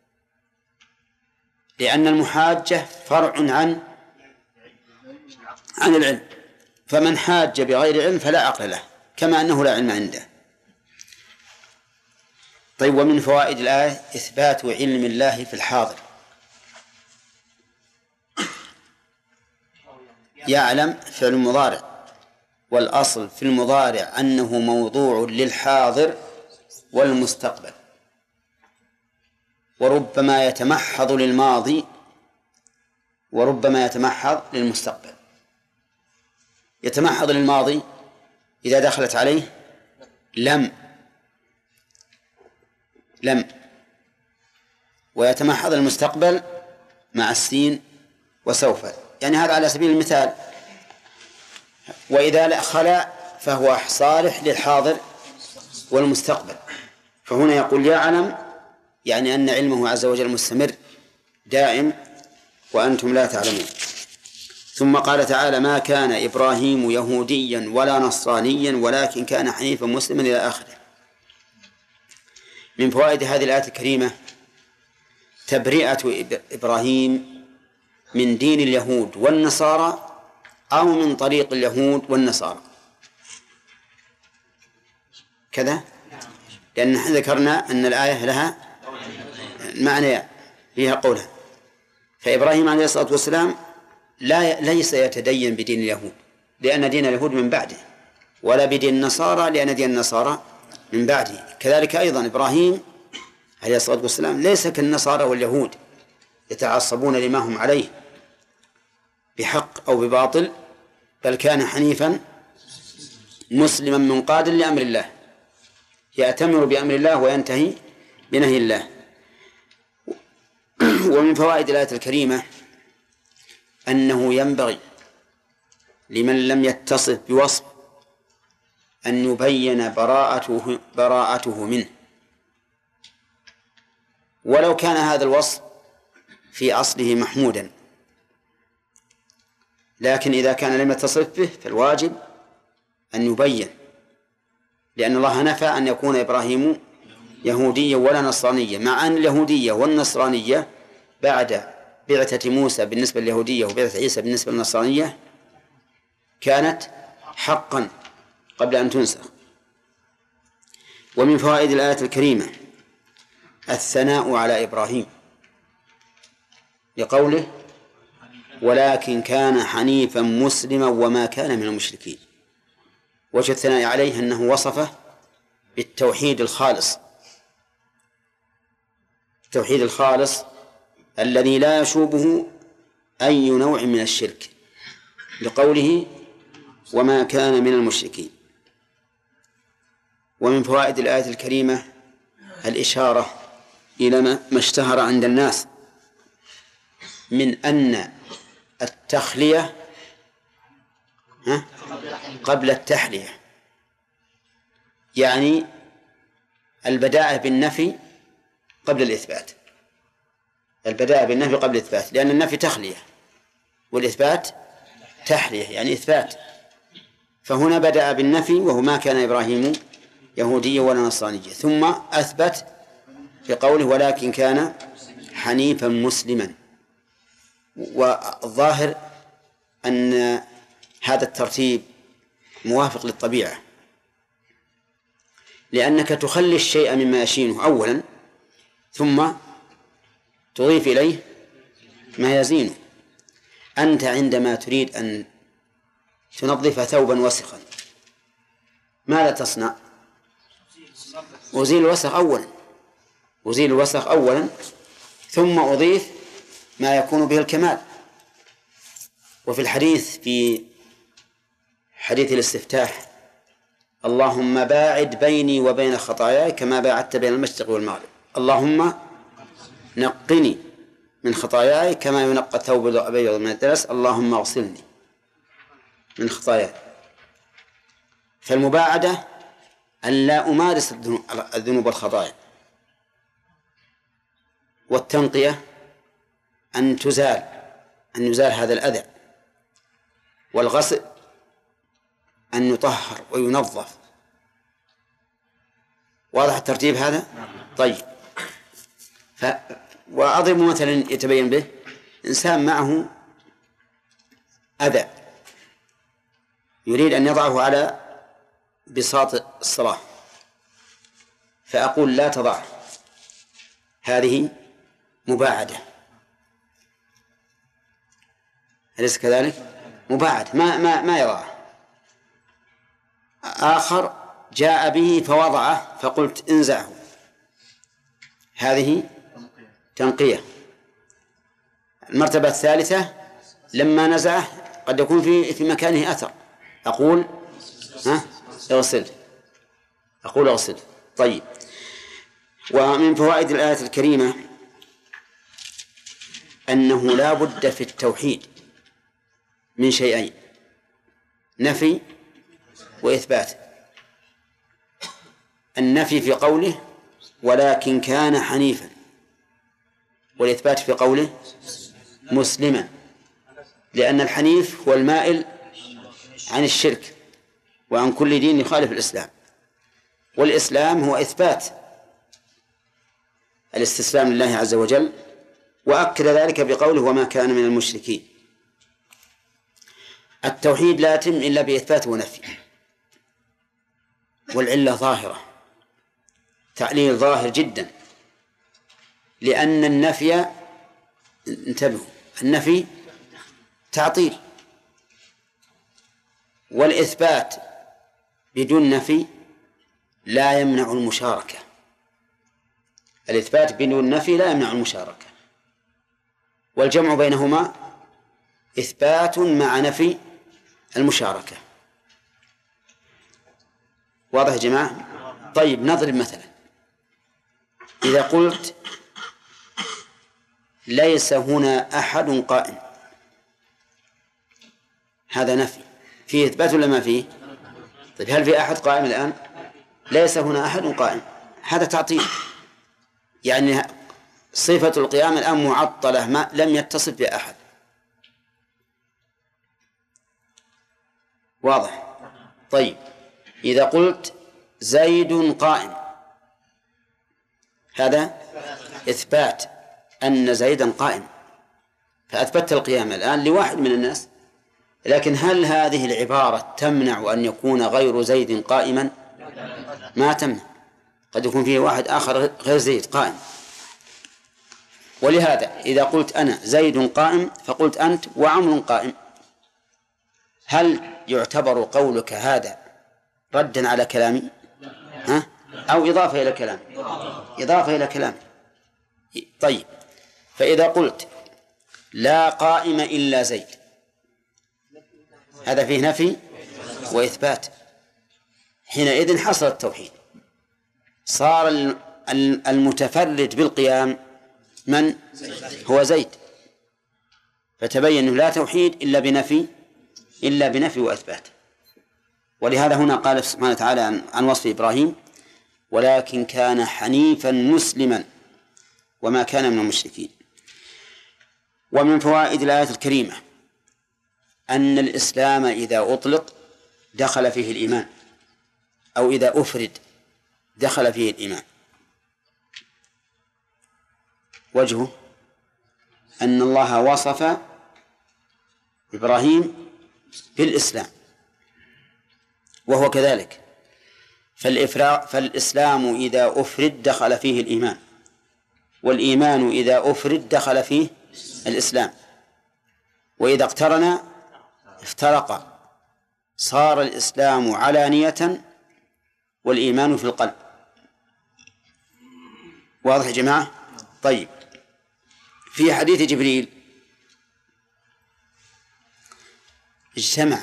لأن المحاجة فرع عن العلم، فمن حاج بغير علم فلا عقل له كما أنه لا علم عنده. طيب، ومن فوائد الآية إثبات علم الله في الحاضر. يعلم فعل مضارع، والأصل في المضارع أنه موضوع للحاضر والمستقبل، وربما يتمحض للماضي وربما يتمحض للمستقبل. يتمحض للماضي إذا دخلت عليه لم، ويتمحض المستقبل مع السين وسوف، يعني هذا على سبيل المثال. وإذا لا خلا فهو صالح للحاضر والمستقبل. فهنا يقول يعلم، يعني أن علمه عز وجل مستمر دائم وأنتم لا تعلمون. ثم قال تعالى: ما كان إبراهيم يهوديا ولا نصرانيا ولكن كان حنيفا مسلما إلى آخره. من فوائد هذه الآية الكريمة تبرئة إبراهيم من دين اليهود والنصارى أو من طريق اليهود والنصارى كذا، لأن نحن ذكرنا أن الآية لها معنى فيها قولها. فإبراهيم عليه الصلاة والسلام ليس يتدين بدين اليهود لأن دين اليهود من بعده، ولا بدين النصارى لأن دين النصارى من بعده. كذلك أيضا إبراهيم عليه الصلاة والسلام ليس كالنصارى واليهود يتعصبون لما هم عليه بحق أو بباطل، بل كان حنيفا مسلما منقادا لأمر الله، يأتمر بأمر الله وينتهي بنهي الله. ومن فوائد الآية الكريمة أنه ينبغي لمن لم يتصف بوصف أن يبين براءته منه، ولو كان هذا الوصف في أصله محمودا، لكن إذا كان لم يتصف به فالواجب أن يبين، لأن الله نفى أن يكون إبراهيم يهوديا ولا نصرانيا، مع أن اليهودية والنصرانية بعد بعثة موسى بالنسبة لليهودية وبعثة عيسى بالنسبة للنصرانية كانت حقا قبل أن تنسخ. ومن فوائد الآية الكريمة الثناء على إبراهيم لقوله: ولكن كان حنيفا مسلما وما كان من المشركين. وجه الثناء عليه أنه وصفه بالتوحيد الخالص، التوحيد الخالص الذي لا يشوبه أي نوع من الشرك، لقوله: وما كان من المشركين. ومن فوائد الآية الكريمة الإشارة إلى ما اشتهر عند الناس من أن التخلية قبل التحلية، يعني البداءة بالنفي قبل الإثبات. البداء بالنفي قبل الإثبات، لأن النفي تخلية والإثبات تحلية، يعني إثبات. فهنا بدأ بالنفي وهو ما كان إبراهيم يهوديا ولا نصرانيا، ثم أثبت في قوله ولكن كان حنيفا مسلما. والظاهر أن هذا الترتيب موافق للطبيعة، لأنك تخلي الشيء مما يشينه أولا ثم تضيف إليه ما يزينه. أنت عندما تريد أن تنظف ثوبا وسخا ماذا تصنع؟ أزيل الوسخ أولا ثم أضيف ما يكون به الكمال. وفي الحديث في حديث الاستفتاح اللهم باعد بيني وبين خطاياي كما باعدت بين المشرق والمغرب، اللهم نقني من خطاياي كما ينقى الثوب الأبيض من الدنس، اللهم اغسلني من خطاياي. فالمباعدة أن لا أمارس الذنوب والخطايا، والتنقية أن يزال هذا الأذى، والغسل أن يطهر وينظف. واضح الترتيب هذا؟ طيب. وأضرب مثلا يتبين به إنسان معه أذى يريد أن يضعه على بساط الصلاة، فأقول لا تضع، هذه مباعدة، أليس كذلك؟ مباعد ما يضعه. آخر جاء به فوضعه فقلت انزعه، هذه تنقية. المرتبة الثالثة لما نزعه قد يكون في مكانه أثر، أقول اغسل. طيب. ومن فوائد الآية الكريمة أنه لا بد في التوحيد من شيئين: نفي وإثبات. النفي في قوله ولكن كان حنيفا، والإثبات في قوله مسلما، لأن الحنيف هو المائل عن الشرك وعن كل دين يخالف الإسلام، والإسلام هو إثبات الاستسلام لله عز وجل، وأكد ذلك بقوله وما كان من المشركين. التوحيد لا يتم إلا بإثبات ونفي، والعلة ظاهرة، تعليل ظاهر جدا، لأن النفي، انتبهوا، النفي تعطيل، والإثبات بدون نفي لا يمنع المشاركة. الإثبات بدون نفي لا يمنع المشاركة، والجمع بينهما إثبات مع نفي المشاركة. واضح يا جماعة؟ طيب، نضرب مثلا. إذا قلت ليس هنا أحد قائم، هذا نفي، فيه إثبات ولا ما فيه؟ طيب، هل في أحد قائم الآن؟ ليس هنا أحد قائم، هذا تعطيل، يعني صفة القيام الآن معطلة، ما لم يتصف بأحد. واضح؟ طيب، إذا قلت زيد قائم، هذا إثبات أن زيدا قائم، فأثبت القيام الآن لواحد من الناس. لكن هل هذه العبارة تمنع أن يكون غير زيد قائما؟ ما تمنع، قد يكون فيه واحد آخر غير زيد قائم. ولهذا إذا قلت أنا زيد قائم فقلت أنت وعمر قائم، هل يعتبر قولك هذا ردا على كلامي أو إضافة إلى كلامي؟ إضافة إلى كلامي. طيب، فإذا قلت لا قائم إلا زيد، هذا فيه نفي وإثبات، حينئذ حصل التوحيد، صار المتفرد بالقيام من هو زيد، فتبين أنه لا توحيد إلا بنفي وإثبات. ولهذا هنا قال سبحانه وتعالى عن وصف إبراهيم ولكن كان حنيفا مسلما وما كان من المشركين. ومن فوائد الآية الكريمة أن الإسلام إذا أطلق دخل فيه الإيمان، أو إذا أفرد دخل فيه الإيمان. وجهه أن الله وصف إبراهيم بالإسلام وهو كذلك، فالإسلام إذا أفرد دخل فيه الإيمان، والإيمان إذا أفرد دخل فيه الإسلام، وإذا اقترن افترق، صار الإسلام علانية والإيمان في القلب. واضح يا جماعة؟ طيب، في حديث جبريل اجتمع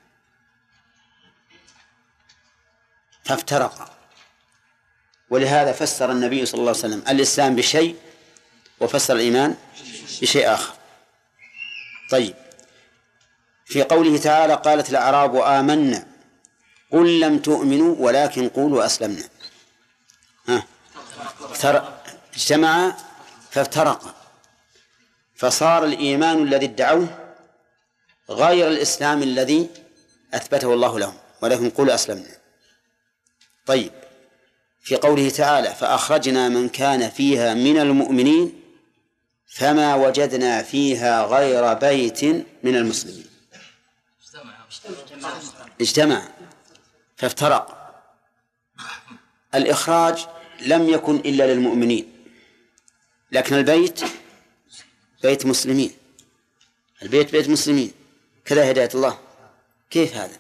فافترق، ولهذا فسر النبي صلى الله عليه وسلم الإسلام بشيء وفسر الإيمان بشيء آخر. طيب، في قوله تعالى قالت الأعراب آمنا قل لم تؤمنوا ولكن قولوا أسلمنا، اجتمع فافترق، فصار الإيمان الذي ادعوه غير الإسلام الذي أثبته الله لهم، ولكن قولوا أسلمنا. طيب، في قوله تعالى فأخرجنا من كان فيها من المؤمنين فما وجدنا فيها غير بيت من المسلمين، اجتمع فافترق. الإخراج لم يكن إلا للمؤمنين، لكن البيت بيت مسلمين، البيت بيت مسلمين، كذا هداية الله. كيف هذا؟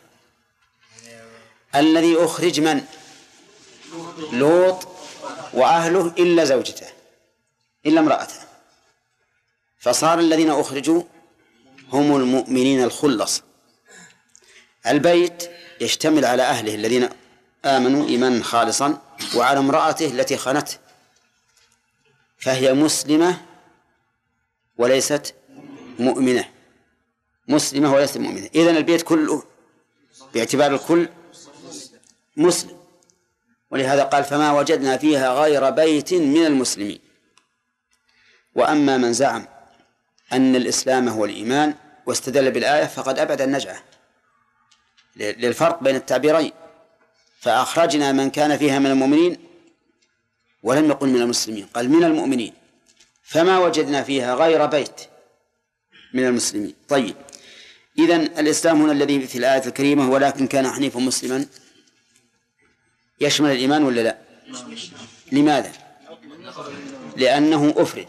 الذي أخرج من؟ لوط وأهله إلا زوجته إلا امرأته، فصار الذين أخرجوا هم المؤمنين الخلص. البيت يشتمل على أهله الذين آمنوا إيمانا خالصا، وعلى امرأته التي خانته، فهي مسلمة وليست مؤمنة، مسلمة وليست مؤمنة. إذن البيت كله باعتبار الكل مسلم، ولهذا قال فما وجدنا فيها غير بيت من المسلمين. وأما من زعم أن الإسلام هو الإيمان واستدل بالآية فقد أبعد النجعة للفرق بين التعبيرين، فأخرجنا من كان فيها من المؤمنين ولم يقل من المسلمين، قال من المؤمنين، فما وجدنا فيها غير بيت من المسلمين. طيب، إذن الإسلام هنا الذي في الآية الكريمة ولكن كان حنيفا مسلما يشمل الإيمان ولا لا؟ لماذا؟ لأنه أفرد.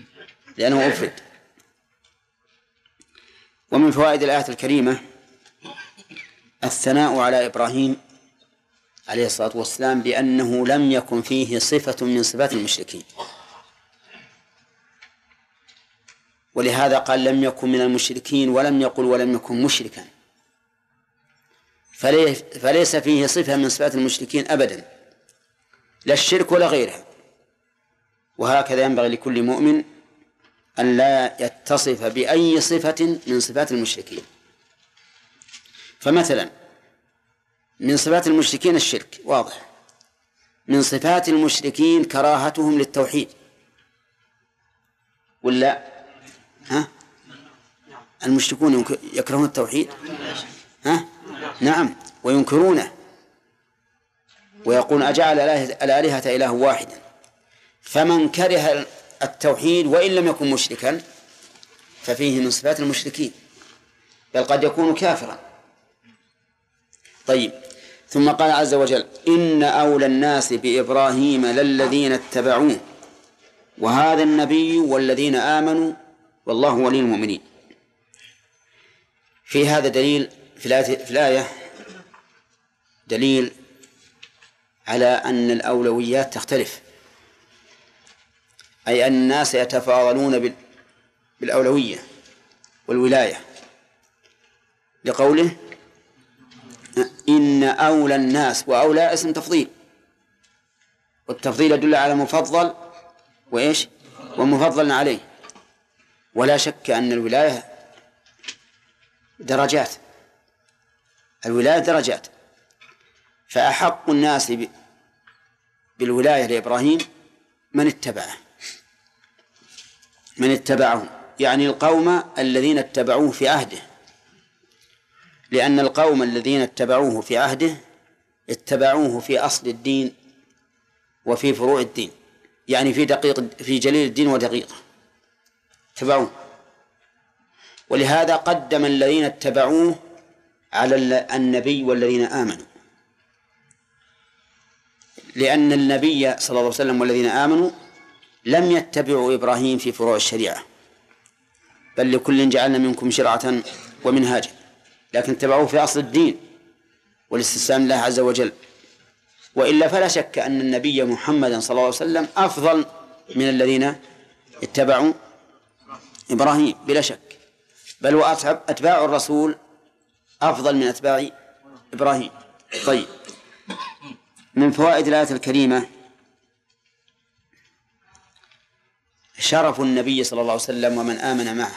ومن فوائد الآية الكريمة الثناء على إبراهيم عليه الصلاة والسلام بأنه لم يكن فيه صفة من صفات المشركين، ولهذا قال لم يكن من المشركين، ولم يقل ولم يكن مشركا، فليس فيه صفة من صفات المشركين أبدا، لا الشرك ولا غيرها. وهكذا ينبغي لكل مؤمن أن لا يتصف بأي صفة من صفات المشركين. فمثلا من صفات المشركين الشرك واضح، من صفات المشركين كراهتهم للتوحيد ولا المشركون يكرهون التوحيد؟ نعم، وينكرونه ويقول أجعل الآلهة إله واحدا. فمن كره التوحيد وإن لم يكن مشركا ففيه من صفات المشركين، بل قد يكون كافرا. طيب، ثم قال عز وجل إن أولى الناس بإبراهيم للذين اتبعوه وهذا النبي والذين آمنوا والله ولي المؤمنين. في هذا دليل في الآية دليل على أن الأولويات تختلف، أي أن الناس يتفاضلون بالأولوية والولاية، لقوله إن أولى الناس، وأولى اسم تفضيل، والتفضيل يدل على مفضل وإيش ومفضل عليه. ولا شك أن الولاية درجات، الولاية درجات، فأحق الناس بالولاية لإبراهيم من اتبعه يعني القوم الذين اتبعوه في عهده، لأن القوم الذين اتبعوه في عهده اتبعوه في أصل الدين وفي فروع الدين، يعني في جليل الدين ودقيقه اتبعوه. ولهذا قدم الذين اتبعوه على النبي والذين آمنوا، لأن النبي صلى الله عليه وسلم والذين آمنوا لم يتبعوا إبراهيم في فروع الشريعة، بل لكل جعلنا منكم شرعة ومنهاجا، لكن اتبعوه في أصل الدين والاستسلام لله عز وجل. وإلا فلا شك أن النبي محمدا صلى الله عليه وسلم أفضل من الذين اتبعوا إبراهيم بلا شك، بل وأتباع الرسول أفضل من أتباع إبراهيم. طيب، من فوائد الآية الكريمة شرف النبي صلى الله عليه وسلم ومن آمن معه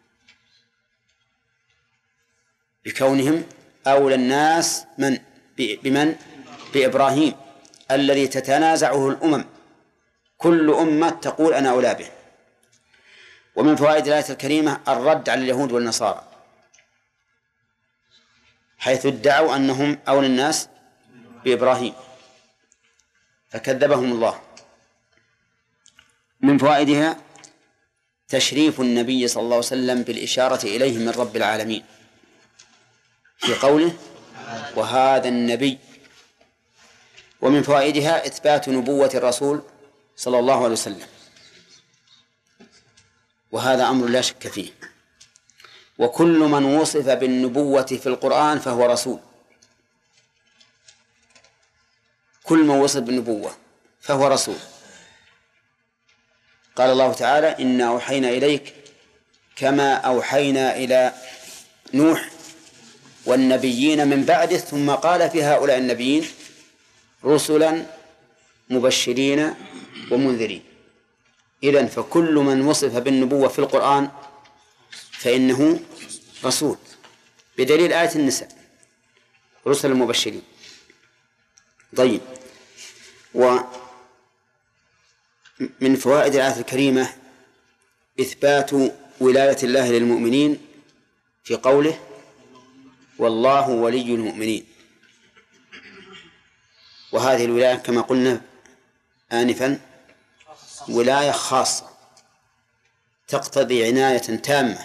بكونهم أولى الناس بمن؟ بإبراهيم الذي تتنازعه الأمم، كل أمة تقول أنا أولى به. ومن فوائد الآية الكريمة الرد على اليهود والنصارى حيث ادعوا أنهم أولى الناس بإبراهيم فكذبهم الله. من فوائدها تشريف النبي صلى الله عليه وسلم بالإشارة إليه من رب العالمين في قوله وهذا النبي. ومن فوائدها إثبات نبوة الرسول صلى الله عليه وسلم، وهذا أمر لا شك فيه، وكل من وصف بالنبوة في القرآن فهو رسول، كل من وصف بالنبوة فهو رسول. قال الله تعالى إنا أوحينا إليك كما أوحينا إلى نوح والنبيين من بعده، ثم قال في هؤلاء النبيين رسلا مبشرين ومنذرين. إذن فكل من وصف بالنبوة في القرآن فإنه رسول، بدليل آية النساء رسل مبشرين. طيب، ومن فوائد الآية الكريمة إثبات ولاية الله للمؤمنين في قوله والله ولي المؤمنين، وهذه الولاية كما قلنا آنفا ولاية خاصة تقتضي عناية تامة،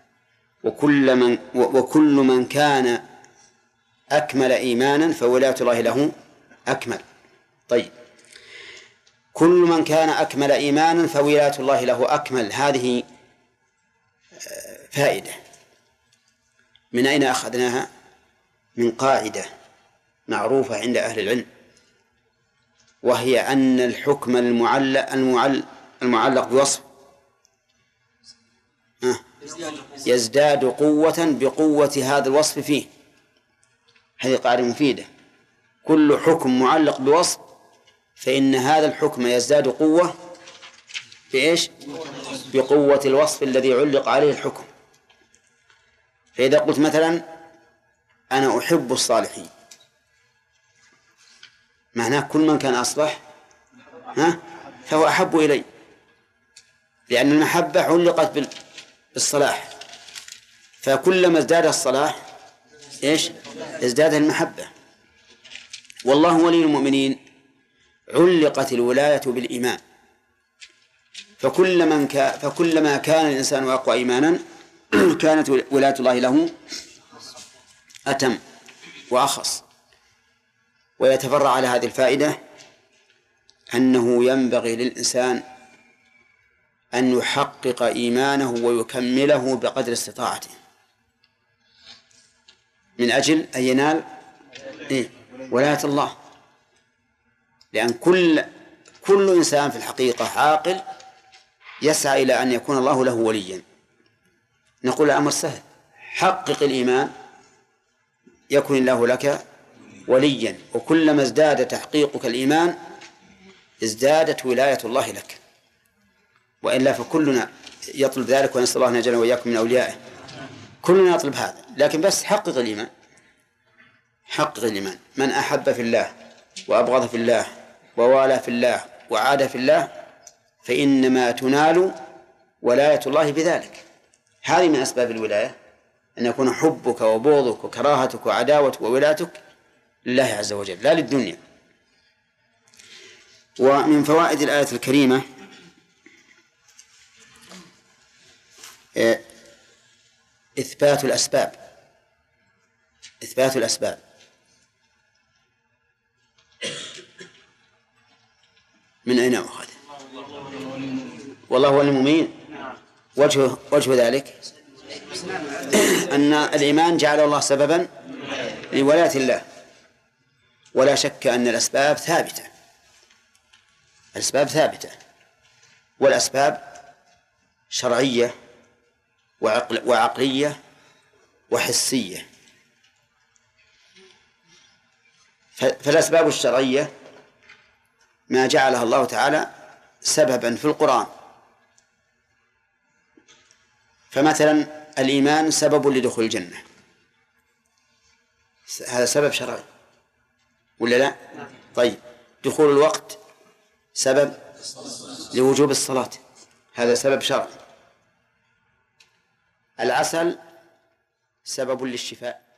وكل من كان أكمل إيمانا فولاية الله له أكمل. طيب، كل من كان أكمل إيمانا فولاية الله له أكمل، هذه فائدة من أين أخذناها؟ من قاعدة معروفة عند أهل العلم، وهي أن الحكم المعلق بوصف يزداد قوة بقوة هذا الوصف فيه. هذه قاعدة مفيدة، كل حكم معلق بوصف فإن هذا الحكم يزداد قوة بإيش؟ بقوة الوصف الذي علق عليه الحكم. فإذا قلت مثلا أنا أحب الصالحين، معناه كل من كان أصلح فهو أحب إلي، لأن المحبة علقت بالصلاح، فكلما ازداد الصلاح إيش؟ ازداد المحبة. والله ولي المؤمنين علقت الولاية بالإيمان، فكلما كان الإنسان أقوى إيمانا كانت ولاية الله له أتم وأخص. ويتفرع على هذه الفائدة أنه ينبغي للإنسان أن يحقق إيمانه ويكمله بقدر استطاعته من أجل أن ينال ولاية الله، لأن كل إنسان في الحقيقة عاقل يسعى إلى أن يكون الله له وليا. نقول الأمر سهل، حقق الإيمان يكون الله لك وليا، وكلما ازداد تحقيقك الإيمان ازدادت ولاية الله لك، وإلا فكلنا يطلب ذلك، ونسأل الله أن يجعلنا وإياكم من أوليائه. كلنا يطلب هذا، لكن بس حقق الإيمان، حقق الإيمان. من أحب في الله وأبغض في الله ووالى في الله وعاد في الله فإنما تنال ولاية الله بذلك. هذه من أسباب الولاية، أن يكون حبك وبغضك وكراهتك وعداوتك وولايتك لله عز وجل لا للدنيا. ومن فوائد الآية الكريمة إثبات الأسباب. من أين أخذ؟ والله هو المميت. وجه ذلك أن الإيمان جعل الله سببا لولاية الله، ولا شك أن الأسباب ثابتة، والأسباب شرعية وعقلية وحسية. فالأسباب الشرعية ما جعلها الله تعالى سببا في القرآن، فمثلا الإيمان سبب لدخول الجنة، هذا سبب شرعي ولا لا؟ طيب، دخول الوقت سبب لوجوب الصلاة، هذا سبب شرعي. العسل سبب للشفاء،